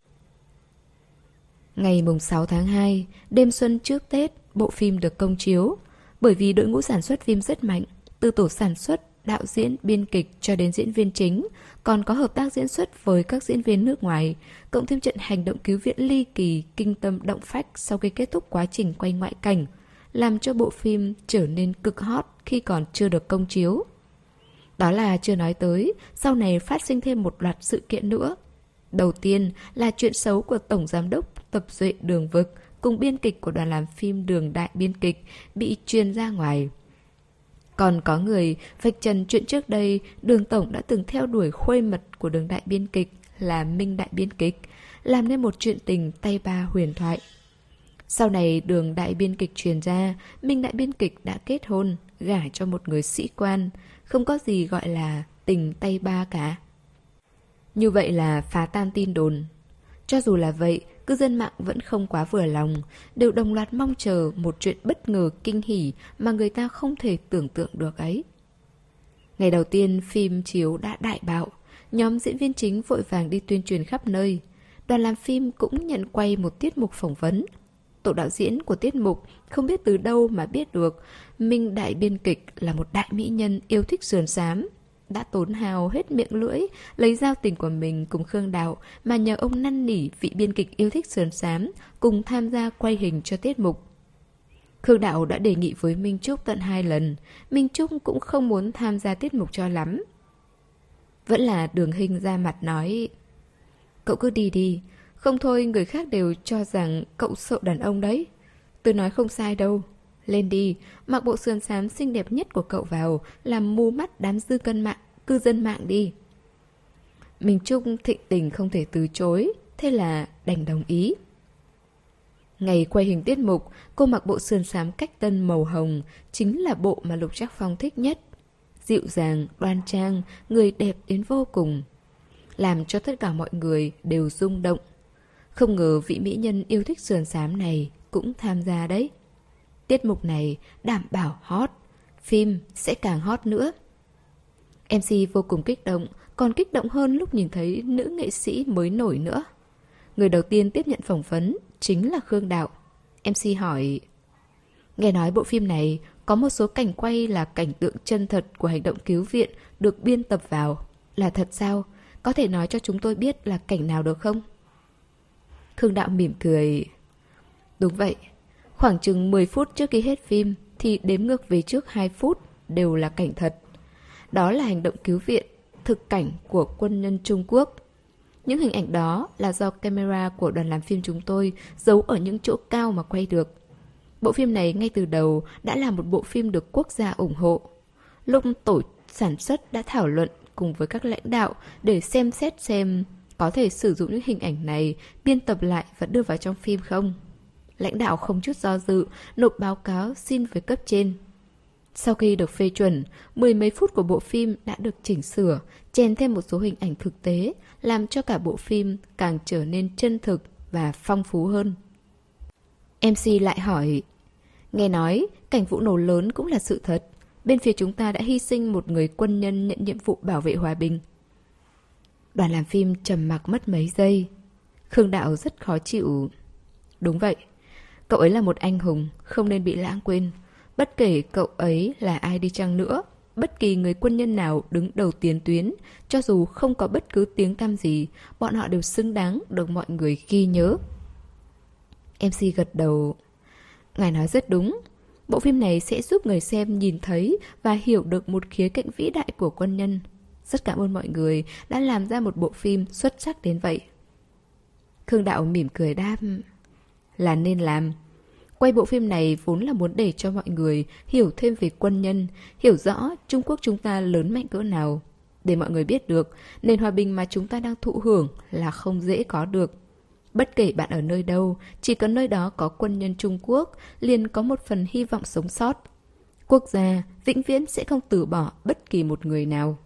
Ngày mùng sáu tháng hai, đêm xuân trước Tết, bộ phim được công chiếu. Bởi vì đội ngũ sản xuất phim rất mạnh, từ tổ sản xuất, đạo diễn, biên kịch cho đến diễn viên chính, còn có hợp tác diễn xuất với các diễn viên nước ngoài, cộng thêm trận hành động cứu viện ly kỳ, kinh tâm động phách sau khi kết thúc quá trình quay ngoại cảnh, làm cho bộ phim trở nên cực hot khi còn chưa được công chiếu. Đó là chưa nói tới, sau này phát sinh thêm một loạt sự kiện nữa. Đầu tiên là chuyện xấu của Tổng Giám đốc Tập Duệ Đường Vực cùng biên kịch của đoàn làm phim Đường Đại Biên Kịch bị truyền ra ngoài. Còn có người vạch trần chuyện trước đây Đường Tổng đã từng theo đuổi khuê mật của Đường Đại Biên Kịch là Minh Đại Biên Kịch, làm nên một chuyện tình tay ba huyền thoại. Sau này Đường Đại Biên Kịch truyền ra, Minh Đại Biên Kịch đã kết hôn, gả cho một người sĩ quan, không có gì gọi là tình tay ba cả. Như vậy là phá tan tin đồn. Cho dù là vậy, cư dân mạng vẫn không quá vừa lòng, đều đồng loạt mong chờ một chuyện bất ngờ kinh hỉ mà người ta không thể tưởng tượng được ấy. Ngày đầu tiên phim chiếu đã đại bạo, nhóm diễn viên chính vội vàng đi tuyên truyền khắp nơi. Đoàn làm phim cũng nhận quay một tiết mục phỏng vấn. Tổ đạo diễn của tiết mục không biết từ đâu mà biết được Minh Đại Biên Kịch là một đại mỹ nhân yêu thích sườn xám. Đã tốn hào hết miệng lưỡi, lấy giao tình của mình cùng Khương Đạo mà nhờ ông năn nỉ vị biên kịch yêu thích sườn xám cùng tham gia quay hình cho tiết mục. Khương Đạo đã đề nghị với Minh Trúc tận hai lần, Minh Trúc cũng không muốn tham gia tiết mục cho lắm. Vẫn là Đường Hinh ra mặt nói: cậu cứ đi đi, không thôi người khác đều cho rằng cậu sợ đàn ông đấy. Tôi nói không sai đâu. Lên đi, mặc bộ sườn xám xinh đẹp nhất của cậu vào, làm mù mắt đám dư cân mạng, cư dân mạng đi. Minh Trúc thịnh tình không thể từ chối, thế là đành đồng ý. Ngày quay hình tiết mục, cô mặc bộ sườn xám cách tân màu hồng, chính là bộ mà Lục Trác Phong thích nhất. Dịu dàng, đoan trang, người đẹp đến vô cùng, làm cho tất cả mọi người đều rung động. Không ngờ vị mỹ nhân yêu thích sườn xám này cũng tham gia đấy. Tiết mục này đảm bảo hot, phim sẽ càng hot nữa. em xê vô cùng kích động, còn kích động hơn lúc nhìn thấy nữ nghệ sĩ mới nổi nữa. Người đầu tiên tiếp nhận phỏng vấn chính là Khương Đạo. em xê hỏi: nghe nói bộ phim này có một số cảnh quay là cảnh tượng chân thật của hành động cứu viện được biên tập vào. Là thật sao? Có thể nói cho chúng tôi biết là cảnh nào được không? Khương Đạo mỉm cười: đúng vậy. Khoảng chừng mười phút trước khi hết phim thì đếm ngược về trước hai phút đều là cảnh thật. Đó là hành động cứu viện, thực cảnh của quân nhân Trung Quốc. Những hình ảnh đó là do camera của đoàn làm phim chúng tôi giấu ở những chỗ cao mà quay được. Bộ phim này ngay từ đầu đã là một bộ phim được quốc gia ủng hộ. Lúc tổ sản xuất đã thảo luận cùng với các lãnh đạo để xem xét xem có thể sử dụng những hình ảnh này biên tập lại và đưa vào trong phim không. Lãnh đạo không chút do dự nộp báo cáo xin với cấp trên. Sau khi được phê chuẩn, mười mấy phút của bộ phim đã được chỉnh sửa, chèn thêm một số hình ảnh thực tế, làm cho cả bộ phim càng trở nên chân thực và phong phú hơn. em xê lại hỏi: nghe nói cảnh vụ nổ lớn cũng là sự thật. Bên phía chúng ta đã hy sinh một người quân nhân nhận nhiệm vụ bảo vệ hòa bình. Đoàn làm phim trầm mặc mất mấy giây. Khương Đạo rất khó chịu: đúng vậy, cậu ấy là một anh hùng, không nên bị lãng quên. Bất kể cậu ấy là ai đi chăng nữa, bất kỳ người quân nhân nào đứng đầu tiền tuyến, cho dù không có bất cứ tiếng tăm gì, bọn họ đều xứng đáng được mọi người ghi nhớ. em xê gật đầu: ngài nói rất đúng. Bộ phim này sẽ giúp người xem nhìn thấy và hiểu được một khía cạnh vĩ đại của quân nhân. Rất cảm ơn mọi người đã làm ra một bộ phim xuất sắc đến vậy. Khương Đạo mỉm cười đáp: là nên làm. Quay bộ phim này vốn là muốn để cho mọi người hiểu thêm về quân nhân, hiểu rõ Trung Quốc chúng ta lớn mạnh cỡ nào. Để mọi người biết được nền hòa bình mà chúng ta đang thụ hưởng là không dễ có được. Bất kể bạn ở nơi đâu, chỉ cần nơi đó có quân nhân Trung Quốc, liền có một phần hy vọng sống sót. Quốc gia vĩnh viễn sẽ không từ bỏ bất kỳ một người nào.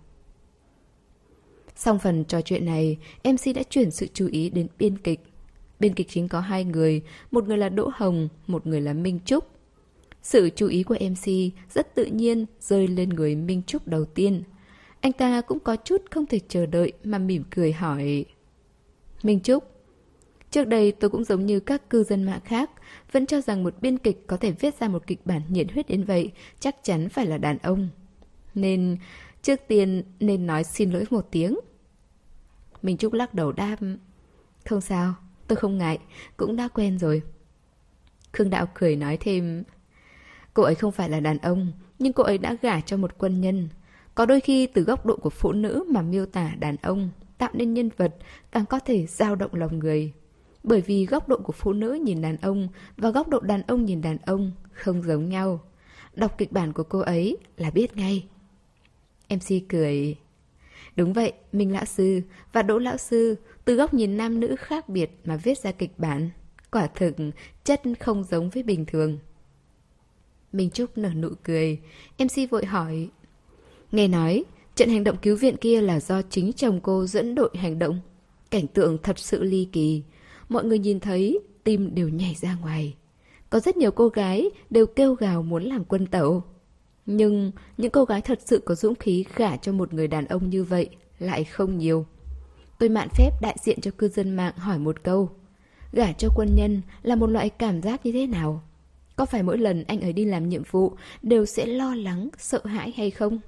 Xong phần trò chuyện này, em xê đã chuyển sự chú ý đến biên kịch. Biên kịch chính có hai người, một người là Đỗ Hồng, một người là Minh Trúc. Sự chú ý của em xê rất tự nhiên rơi lên người Minh Trúc đầu tiên. Anh ta cũng có chút không thể chờ đợi mà mỉm cười hỏi: Minh Trúc, trước đây tôi cũng giống như các cư dân mạng khác, vẫn cho rằng một biên kịch có thể viết ra một kịch bản nhiệt huyết đến vậy chắc chắn phải là đàn ông. Nên trước tiên nên nói xin lỗi một tiếng. Minh Trúc lắc đầu đáp: không sao, tôi không ngại, cũng đã quen rồi. Khương Đạo cười nói thêm: cô ấy không phải là đàn ông, nhưng cô ấy đã gả cho một quân nhân. Có đôi khi từ góc độ của phụ nữ mà miêu tả đàn ông, tạo nên nhân vật càng có thể dao động lòng người. Bởi vì góc độ của phụ nữ nhìn đàn ông và góc độ đàn ông nhìn đàn ông không giống nhau. Đọc kịch bản của cô ấy là biết ngay. em xê cười. Đúng vậy, Minh lão sư và Đỗ lão sư từ góc nhìn nam nữ khác biệt mà viết ra kịch bản. Quả thực chất không giống với bình thường. Minh Trúc nở nụ cười. em xê vội hỏi, nghe nói trận hành động cứu viện kia là do chính chồng cô dẫn đội hành động. Cảnh tượng thật sự ly kỳ. Mọi người nhìn thấy tim đều nhảy ra ngoài. Có rất nhiều cô gái đều kêu gào muốn làm quân tẩu. Nhưng những cô gái thật sự có dũng khí gả cho một người đàn ông như vậy lại không nhiều. Tôi mạn phép đại diện cho cư dân mạng hỏi một câu. Gả cho quân nhân là một loại cảm giác như thế nào? Có phải mỗi lần anh ấy đi làm nhiệm vụ đều sẽ lo lắng, sợ hãi hay không?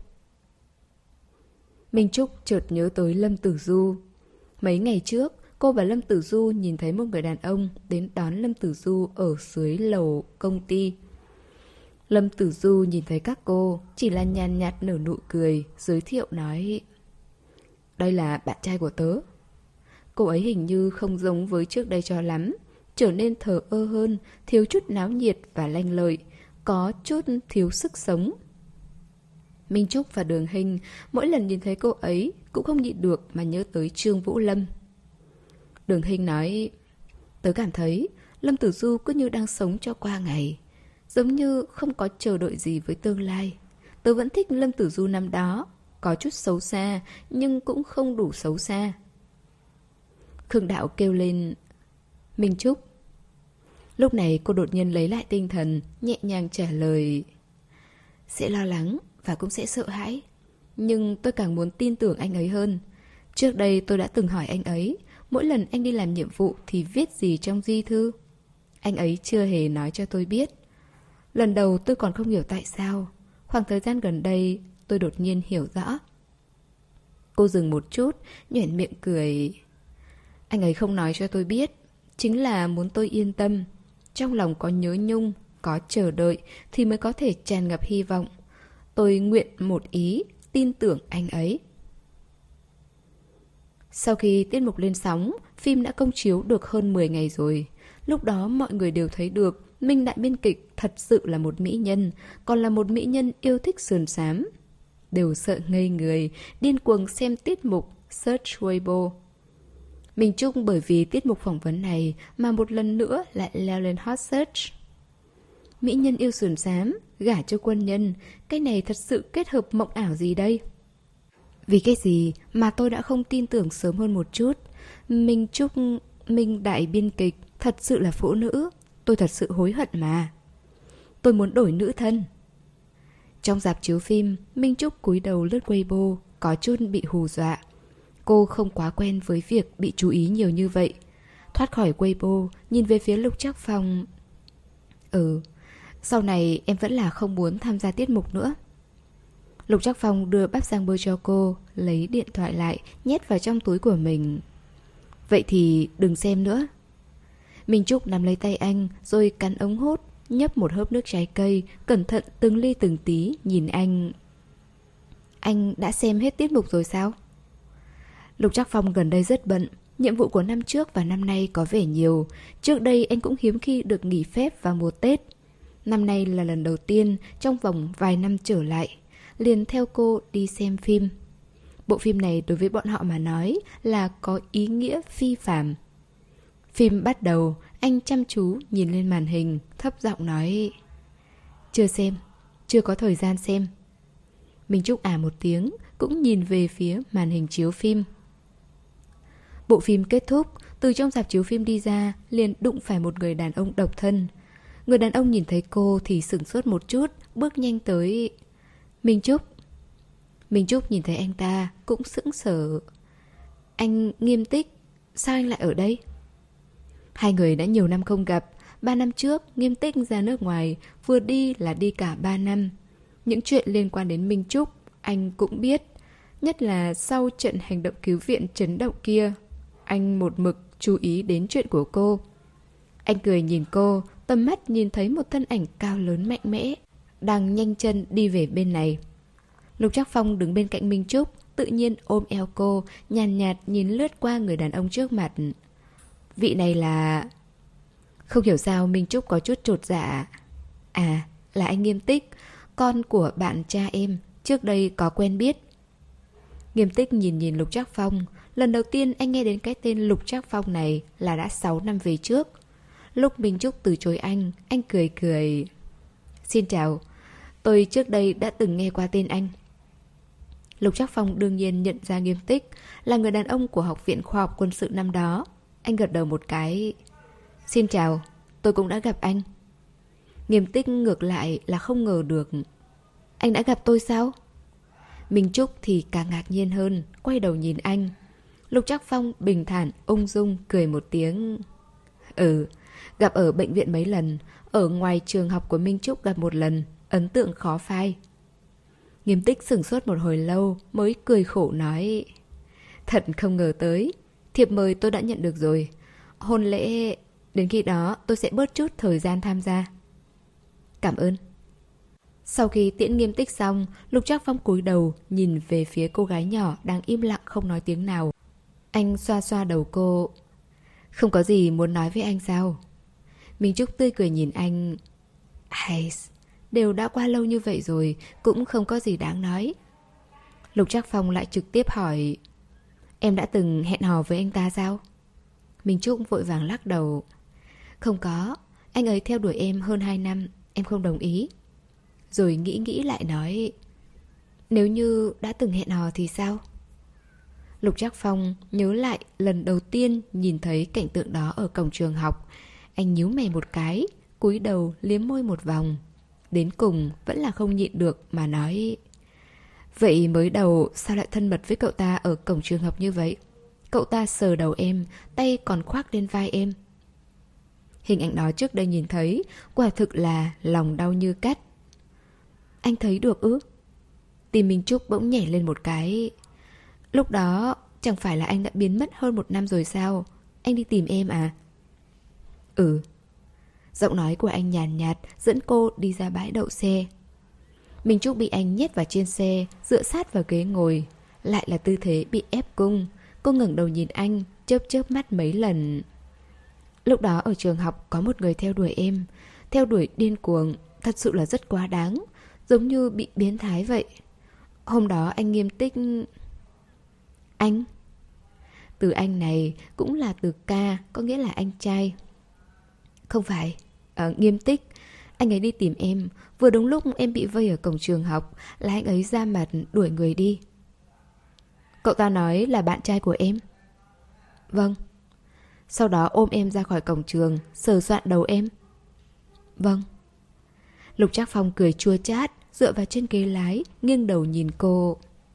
Minh Trúc chợt nhớ tới Lâm Tử Du. Mấy ngày trước, cô và Lâm Tử Du nhìn thấy một người đàn ông đến đón Lâm Tử Du ở dưới lầu công ty. Lâm Tử Du nhìn thấy các cô, chỉ là nhàn nhạt nở nụ cười, giới thiệu nói: đây là bạn trai của tớ. Cô ấy hình như không giống với trước đây cho lắm, trở nên thờ ơ hơn, thiếu chút náo nhiệt và lanh lợi, có chút thiếu sức sống. Minh Trúc và Đường Hinh mỗi lần nhìn thấy cô ấy cũng không nhịn được mà nhớ tới Trương Vũ Lâm. Đường Hinh nói: tớ cảm thấy Lâm Tử Du cứ như đang sống cho qua ngày, giống như không có chờ đợi gì với tương lai. Tớ vẫn thích Lâm Tử Du năm đó, có chút xấu xa nhưng cũng không đủ xấu xa. Khương Đạo kêu lên: Minh Trúc. Lúc này cô đột nhiên lấy lại tinh thần, nhẹ nhàng trả lời: sẽ lo lắng và cũng sẽ sợ hãi, nhưng tôi càng muốn tin tưởng anh ấy hơn. Trước đây tôi đã từng hỏi anh ấy, mỗi lần anh đi làm nhiệm vụ thì viết gì trong di thư. Anh ấy chưa hề nói cho tôi biết. Lần đầu tôi còn không hiểu tại sao. Khoảng thời gian gần đây tôi đột nhiên hiểu rõ. Cô dừng một chút, nhoẻn miệng cười. Anh ấy không nói cho tôi biết, chính là muốn tôi yên tâm. Trong lòng có nhớ nhung, có chờ đợi thì mới có thể tràn ngập hy vọng. Tôi nguyện một ý, tin tưởng anh ấy. Sau khi tiết mục lên sóng, phim đã công chiếu được hơn mười ngày rồi. Lúc đó mọi người đều thấy được Minh đại biên kịch thật sự là một mỹ nhân, còn là một mỹ nhân yêu thích sườn xám. Đều sợ ngây người, điên cuồng xem tiết mục search Weibo. Minh Trúc bởi vì tiết mục phỏng vấn này mà một lần nữa lại leo lên hot search. Mỹ nhân yêu sườn xám, gả cho quân nhân, cái này thật sự kết hợp mộng ảo gì đây? Vì cái gì mà tôi đã không tin tưởng sớm hơn một chút? Minh Trúc, Minh đại biên kịch, thật sự là phụ nữ. Tôi thật sự hối hận mà. Tôi muốn đổi nữ thân. Trong rạp chiếu phim, Minh Trúc cúi đầu lướt Weibo, có chút bị hù dọa. Cô không quá quen với việc bị chú ý nhiều như vậy. Thoát khỏi Weibo, nhìn về phía Lục Trác Phong. Ừ, sau này em vẫn là không muốn tham gia tiết mục nữa. Lục Trác Phong đưa bắp rang bơ cho cô, lấy điện thoại lại, nhét vào trong túi của mình. Vậy thì đừng xem nữa. Minh Trúc nắm lấy tay anh, rồi cắn ống hút, nhấp một hớp nước trái cây, cẩn thận từng ly từng tí, nhìn anh. Anh đã xem hết tiết mục rồi sao? Lục Trác Phong gần đây rất bận, nhiệm vụ của năm trước và năm nay có vẻ nhiều. Trước đây anh cũng hiếm khi được nghỉ phép vào mùa Tết. Năm nay là lần đầu tiên trong vòng vài năm trở lại, liền theo cô đi xem phim. Bộ phim này đối với bọn họ mà nói là có ý nghĩa phi phàm. Phim bắt đầu, anh chăm chú nhìn lên màn hình, thấp giọng nói: chưa xem, chưa có thời gian xem. Minh Trúc à một tiếng, cũng nhìn về phía màn hình chiếu phim. Bộ phim kết thúc, từ trong rạp chiếu phim đi ra, liền đụng phải một người đàn ông độc thân. Người đàn ông nhìn thấy cô thì sửng sốt một chút, bước nhanh tới. Minh Trúc. Minh Trúc nhìn thấy anh ta, cũng sững sờ. Anh Nghiêm Tích, sao anh lại ở đây? Hai người đã nhiều năm không gặp. Ba năm trước, Nghiêm Tích ra nước ngoài, vừa đi là đi cả ba năm. Những chuyện liên quan đến Minh Trúc, anh cũng biết. Nhất là sau trận hành động cứu viện chấn động kia, anh một mực chú ý đến chuyện của cô. Anh cười nhìn cô, tầm mắt nhìn thấy một thân ảnh cao lớn mạnh mẽ, đang nhanh chân đi về bên này. Lục Trác Phong đứng bên cạnh Minh Trúc, tự nhiên ôm eo cô, nhàn nhạt, nhạt nhìn lướt qua người đàn ông trước mặt. Vị này là... Không hiểu sao Minh Trúc có chút chột dạ. À, là anh Nghiêm Tích, con của bạn cha em, trước đây có quen biết. Nghiêm Tích nhìn nhìn Lục Trác Phong. Lần đầu tiên anh nghe đến cái tên Lục Trác Phong này là đã sáu năm về trước. Lúc Minh Trúc từ chối anh, anh cười cười. Xin chào, tôi trước đây đã từng nghe qua tên anh. Lục Trác Phong đương nhiên nhận ra Nghiêm Tích là người đàn ông của Học viện Khoa học Quân sự năm đó. Anh gật đầu một cái. Xin chào, tôi cũng đã gặp anh. Nghiêm Tích ngược lại là không ngờ được. Anh đã gặp tôi sao? Minh Trúc thì càng ngạc nhiên hơn, quay đầu nhìn anh. Lục Trác Phong bình thản, ung dung, cười một tiếng. Ừ, gặp ở bệnh viện mấy lần, ở ngoài trường học của Minh Trúc gặp một lần, ấn tượng khó phai. Nghiêm Tích sửng sốt một hồi lâu, mới cười khổ nói. Thật không ngờ tới, thiệp mời tôi đã nhận được rồi. Hôn lễ, đến khi đó tôi sẽ bớt chút thời gian tham gia. Cảm ơn. Sau khi tiễn Nghiêm Tích xong, Lục Trác Phong cúi đầu nhìn về phía cô gái nhỏ đang im lặng không nói tiếng nào. Anh xoa xoa đầu cô. Không có gì muốn nói với anh sao? Minh Trúc tươi cười nhìn anh. Hay, đều đã qua lâu như vậy rồi, cũng không có gì đáng nói. Lục Trác Phong lại trực tiếp hỏi. Em đã từng hẹn hò với anh ta sao? Minh Trúc vội vàng lắc đầu. Không có, anh ấy theo đuổi em hơn hai năm, em không đồng ý. Rồi nghĩ nghĩ lại nói. Nếu như đã từng hẹn hò thì sao? Lục Trác Phong nhớ lại lần đầu tiên nhìn thấy cảnh tượng đó ở cổng trường học. Anh nhíu mày một cái, cúi đầu liếm môi một vòng. Đến cùng vẫn là không nhịn được mà nói. Vậy mới đầu sao lại thân mật với cậu ta ở cổng trường học như vậy? Cậu ta sờ đầu em, tay còn khoác lên vai em. Hình ảnh đó trước đây nhìn thấy, quả thực là lòng đau như cắt. Anh thấy được ư? Tim Minh Trúc bỗng nhảy lên một cái. Lúc đó chẳng phải là anh đã biến mất hơn một năm rồi sao? Anh đi tìm em à? Ừ. Giọng nói của anh nhàn nhạt, nhạt dẫn cô đi ra bãi đậu xe. Minh Trúc bị anh nhét vào trên xe, dựa sát vào ghế ngồi. Lại là tư thế bị ép cung. Cô ngẩng đầu nhìn anh, chớp chớp mắt mấy lần. Lúc đó ở trường học có một người theo đuổi em. Theo đuổi điên cuồng, thật sự là rất quá đáng. Giống như bị biến thái vậy. Hôm đó anh Nghiêm Tích... Anh? Từ anh này cũng là từ ca, có nghĩa là anh trai. Không phải, à, Nghiêm Tích. Anh ấy đi tìm em. Vừa đúng lúc em bị vây ở cổng trường học, là anh ấy ra mặt đuổi người đi. Cậu ta nói là bạn trai của em. Vâng. Sau đó ôm em ra khỏi cổng trường, sờ soạn đầu em. Vâng. Lục Trác Phong cười chua chát, dựa vào trên ghế lái, nghiêng đầu nhìn cô.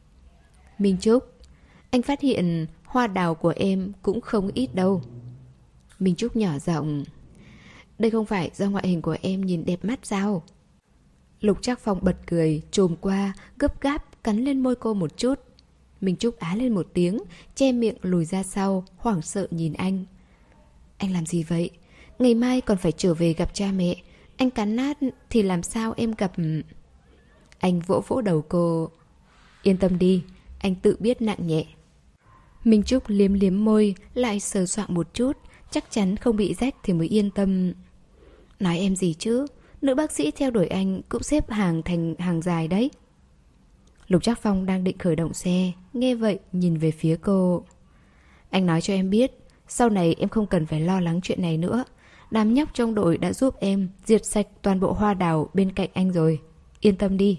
Minh Trúc, anh phát hiện hoa đào của em cũng không ít đâu. Minh Trúc nhỏ giọng. Đây không phải do ngoại hình của em nhìn đẹp mắt sao? Lục Trác Phong bật cười, trồm qua, gấp gáp, cắn lên môi cô một chút. Minh Trúc á lên một tiếng, che miệng lùi ra sau, hoảng sợ nhìn anh. Anh làm gì vậy? Ngày mai còn phải trở về gặp cha mẹ. Anh cắn nát thì làm sao em gặp... Anh vỗ vỗ đầu cô. Yên tâm đi, anh tự biết nặng nhẹ. Minh Trúc liếm liếm môi, lại sờ soạng một chút, chắc chắn không bị rách thì mới yên tâm. Nói em gì chứ? Nữ bác sĩ theo đuổi anh cũng xếp hàng thành hàng dài đấy. Lục Trác Phong đang định khởi động xe, nghe vậy nhìn về phía cô. Anh nói cho em biết, sau này em không cần phải lo lắng chuyện này nữa. Đám nhóc trong đội đã giúp em diệt sạch toàn bộ hoa đào bên cạnh anh rồi. Yên tâm đi.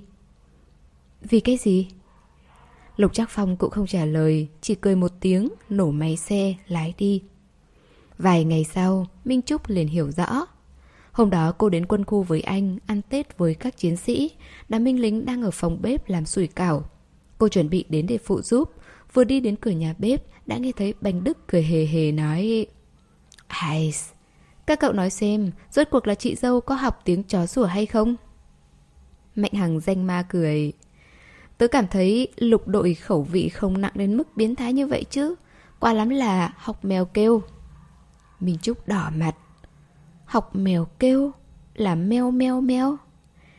Vì cái gì? Lục Trác Phong cũng không trả lời, chỉ cười một tiếng, nổ máy xe, lái đi. Vài ngày sau, Minh Trúc liền hiểu rõ. Hôm đó cô đến quân khu với anh, ăn Tết với các chiến sĩ. Đám binh lính đang ở phòng bếp làm sủi cảo. Cô chuẩn bị đến để phụ giúp. Vừa đi đến cửa nhà bếp, đã nghe thấy Bành Đức cười hề hề nói. Hay, các cậu nói xem, rốt cuộc là chị dâu có học tiếng chó sủa hay không? Mạnh Hằng danh ma cười. Tớ cảm thấy Lục đội khẩu vị không nặng đến mức biến thái như vậy chứ. Qua lắm là học mèo kêu. Minh Trúc đỏ mặt. Học mèo kêu? Là meo meo meo?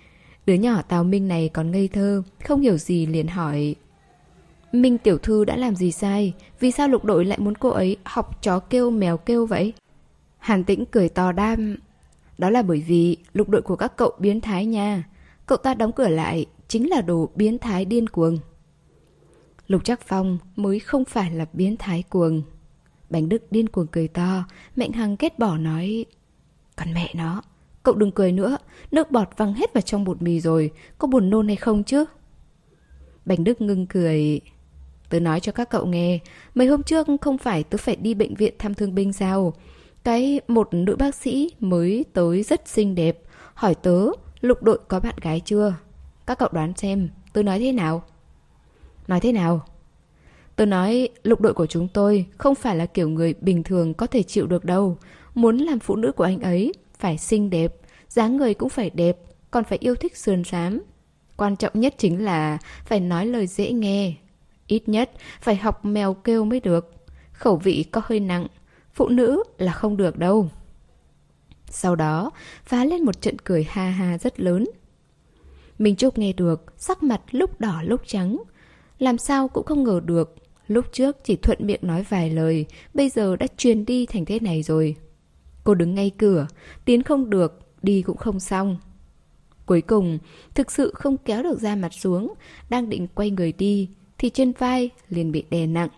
Đứa nhỏ Tào Minh này còn ngây thơ, không hiểu gì liền hỏi: Minh tiểu thư đã làm gì sai? Vì sao Lục đội lại muốn cô ấy học chó kêu mèo kêu vậy? Hàn Tĩnh cười to đam: Đó là bởi vì Lục đội của các cậu biến thái nha. Cậu ta đóng cửa lại chính là đồ biến thái điên cuồng. Lục Trác Phong mới không phải là biến thái cuồng. Bánh Đức điên cuồng cười to. Mạnh Hằng ghét bỏ nói: Còn mẹ nó, cậu đừng cười nữa. Nước bọt văng hết vào trong bột mì rồi. Có buồn nôn hay không chứ? Bánh Đức ngưng cười: Tớ nói cho các cậu nghe, mấy hôm trước không phải tớ phải đi bệnh viện thăm thương binh sao? Cái một nữ bác sĩ mới tới rất xinh đẹp, hỏi tớ Lục đội có bạn gái chưa? Các cậu đoán xem tớ nói thế nào? Nói thế nào? Tớ nói Lục đội của chúng tôi không phải là kiểu người bình thường có thể chịu được đâu. Muốn làm phụ nữ của anh ấy phải xinh đẹp, dáng người cũng phải đẹp, còn phải yêu thích sườn xám. Quan trọng nhất chính là phải nói lời dễ nghe. Ít nhất phải học mèo kêu mới được. Khẩu vị có hơi nặng, phụ nữ là không được đâu. Sau đó phá lên một trận cười ha ha rất lớn. Minh Trúc nghe được, sắc mặt lúc đỏ lúc trắng. Làm sao cũng không ngờ được, lúc trước chỉ thuận miệng nói vài lời, bây giờ đã truyền đi thành thế này rồi. Cô đứng ngay cửa, tiến không được, đi cũng không xong. Cuối cùng, thực sự không kéo được da mặt xuống, đang định quay người đi, thì trên vai liền bị đè nặng.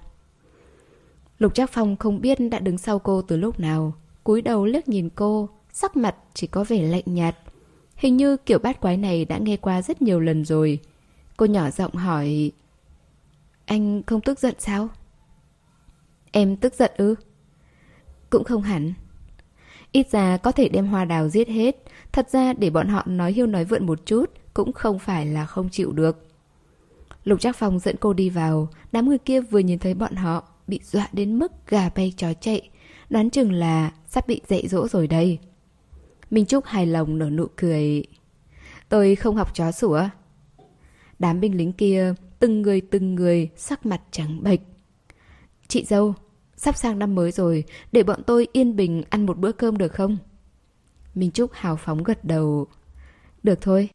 Lục Trác Phong không biết đã đứng sau cô từ lúc nào, cúi đầu liếc nhìn cô, sắc mặt chỉ có vẻ lạnh nhạt. Hình như kiểu bát quái này đã nghe qua rất nhiều lần rồi. Cô nhỏ giọng hỏi: Anh không tức giận sao? Em tức giận ư? Cũng không hẳn. Ít ra có thể đem hoa đào giết hết. Thật ra để bọn họ nói hiêu nói vượn một chút cũng không phải là không chịu được. Lục Trác Phong dẫn cô đi vào. Đám người kia vừa nhìn thấy bọn họ bị dọa đến mức gà bay chó chạy, đoán chừng là sắp bị dạy dỗ rồi đây. Minh Trúc hài lòng nở nụ cười: Tôi không học chó sủa. Đám binh lính kia từng người từng người sắc mặt trắng bệch. Chị dâu, sắp sang năm mới rồi, để bọn tôi yên bình ăn một bữa cơm được không? Minh Trúc hào phóng gật đầu: Được thôi.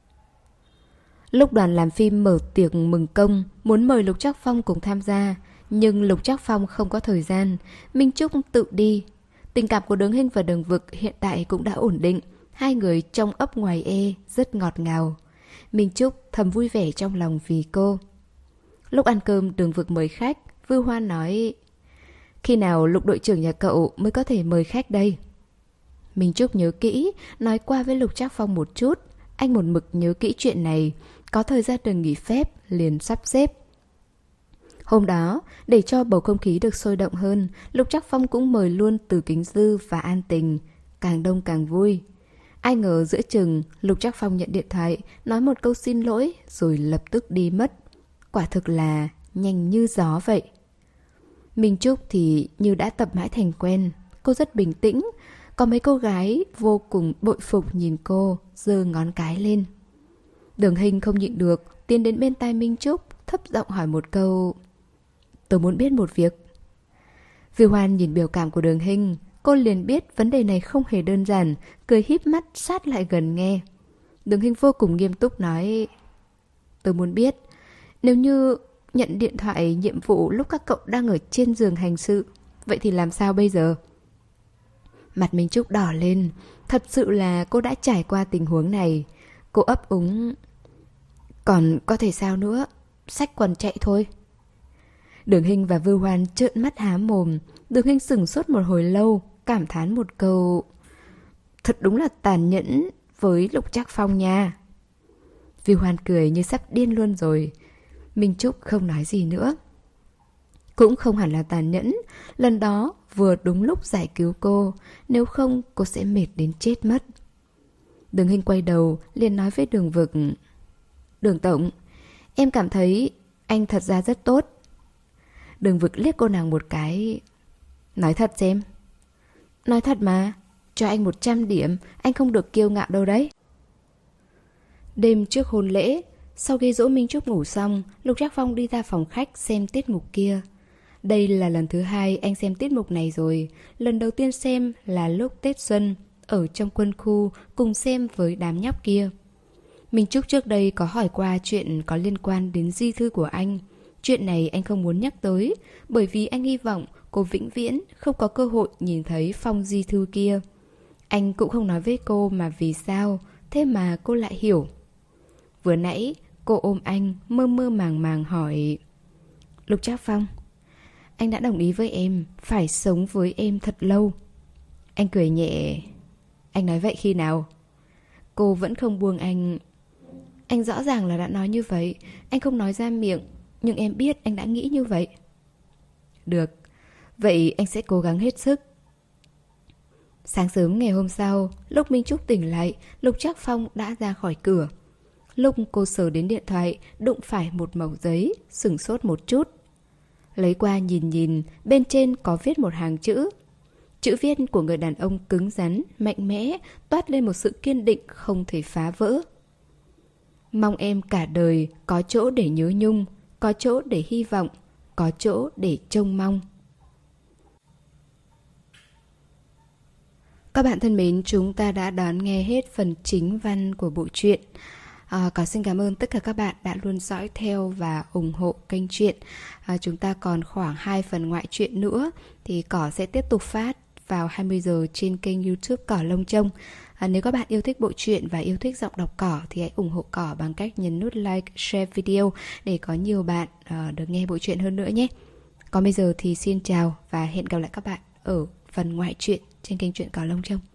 Lúc đoàn làm phim mở tiệc mừng công, muốn mời Lục Trác Phong cùng tham gia, nhưng Lục Trác Phong không có thời gian, Minh Trúc tự đi. Tình cảm của Đường Hinh và Đường Vực hiện tại cũng đã ổn định, hai người trong ấp ngoài e rất ngọt ngào. Minh Trúc thầm vui vẻ trong lòng vì cô. Lúc ăn cơm, Đường Vực mời khách, Vư Hoa nói: Khi nào Lục đội trưởng nhà cậu mới có thể mời khách đây? Minh Trúc nhớ kỹ, nói qua với Lục Trác Phong một chút. Anh một mực nhớ kỹ chuyện này, có thời gian được nghỉ phép liền sắp xếp. Hôm đó, để cho bầu không khí được sôi động hơn, Lục Trác Phong cũng mời luôn Từ Kính Dư và An Tình. Càng đông càng vui. Ai ngờ giữa chừng, Lục Trác Phong nhận điện thoại, nói một câu xin lỗi rồi lập tức đi mất. Quả thực là nhanh như gió vậy. Minh Trúc thì như đã tập mãi thành quen. Cô rất bình tĩnh. Có mấy cô gái vô cùng bội phục nhìn cô, giơ ngón cái lên. Đường Hinh không nhịn được, tiến đến bên tai Minh Trúc, thấp giọng hỏi một câu: Tôi muốn biết một việc. Viu Hoan nhìn biểu cảm của Đường Hinh, cô liền biết vấn đề này không hề đơn giản, cười híp mắt sát lại gần nghe. Đường Hinh vô cùng nghiêm túc nói: Tôi muốn biết, nếu như nhận điện thoại nhiệm vụ lúc các cậu đang ở trên giường hành sự, vậy thì làm sao bây giờ? Mặt Minh Trúc đỏ lên, thật sự là cô đã trải qua tình huống này. Cô ấp úng: Còn có thể sao nữa, xách quần chạy thôi. Đường Hinh và Vưu Hoan trợn mắt há mồm. Đường Hinh sửng sốt một hồi lâu, cảm thán một câu: Thật đúng là tàn nhẫn với Lục Trác Phong nha. Vưu Hoan cười như sắp điên luôn rồi. Minh Trúc không nói gì nữa. Cũng không hẳn là tàn nhẫn, lần đó vừa đúng lúc giải cứu cô, nếu không cô sẽ mệt đến chết mất. Đường Hinh quay đầu liền nói với Đường Vực: Đường Tổng, em cảm thấy anh thật ra rất tốt. Đường Vực liếc cô nàng một cái: Nói thật xem. Nói thật mà, cho anh một trăm điểm, anh không được kiêu ngạo đâu đấy. Đêm trước hôn lễ, sau khi dỗ Minh Trúc ngủ xong, Lục Trác Phong đi ra phòng khách xem tiết mục kia. Đây là lần thứ hai anh xem tiết mục này rồi. Lần đầu tiên xem là lúc Tết Xuân, ở trong quân khu cùng xem với đám nhóc kia. Minh Trúc trước đây có hỏi qua chuyện có liên quan đến di thư của anh. Chuyện này anh không muốn nhắc tới, bởi vì anh hy vọng cô vĩnh viễn không có cơ hội nhìn thấy phong di thư kia. Anh cũng không nói với cô mà vì sao, thế mà cô lại hiểu. Vừa nãy, cô ôm anh, mơ mơ màng màng hỏi: Lục Trác Phong, anh đã đồng ý với em, phải sống với em thật lâu. Anh cười nhẹ: Anh nói vậy khi nào? Cô vẫn không buông anh. Anh rõ ràng là đã nói như vậy, anh không nói ra miệng, nhưng em biết anh đã nghĩ như vậy. Được, vậy anh sẽ cố gắng hết sức. Sáng sớm ngày hôm sau, lúc Minh Trúc tỉnh lại, Lục Trác Phong đã ra khỏi cửa. Lúc cô sờ đến điện thoại, đụng phải một mẩu giấy, sửng sốt một chút. Lấy qua nhìn nhìn, bên trên có viết một hàng chữ. Chữ viết của người đàn ông cứng rắn, mạnh mẽ, toát lên một sự kiên định không thể phá vỡ. Mong em cả đời có chỗ để nhớ nhung, có chỗ để hy vọng, có chỗ để trông mong. Các bạn thân mến, chúng ta đã đón nghe hết phần chính văn của bộ truyện. À, có xin cảm ơn tất cả các bạn đã luôn dõi theo và ủng hộ kênh truyện. À, chúng ta còn khoảng hai phần ngoại truyện nữa thì Cỏ sẽ tiếp tục phát vào hai mươi giờ trên kênh YouTube Cỏ Lông Trông. À, nếu các bạn yêu thích bộ truyện và yêu thích giọng đọc Cỏ thì hãy ủng hộ Cỏ bằng cách nhấn nút like, share video để có nhiều bạn uh, được nghe bộ truyện hơn nữa nhé. Còn bây giờ thì xin chào và hẹn gặp lại các bạn ở phần ngoại truyện trên kênh truyện Cỏ Lông Trông.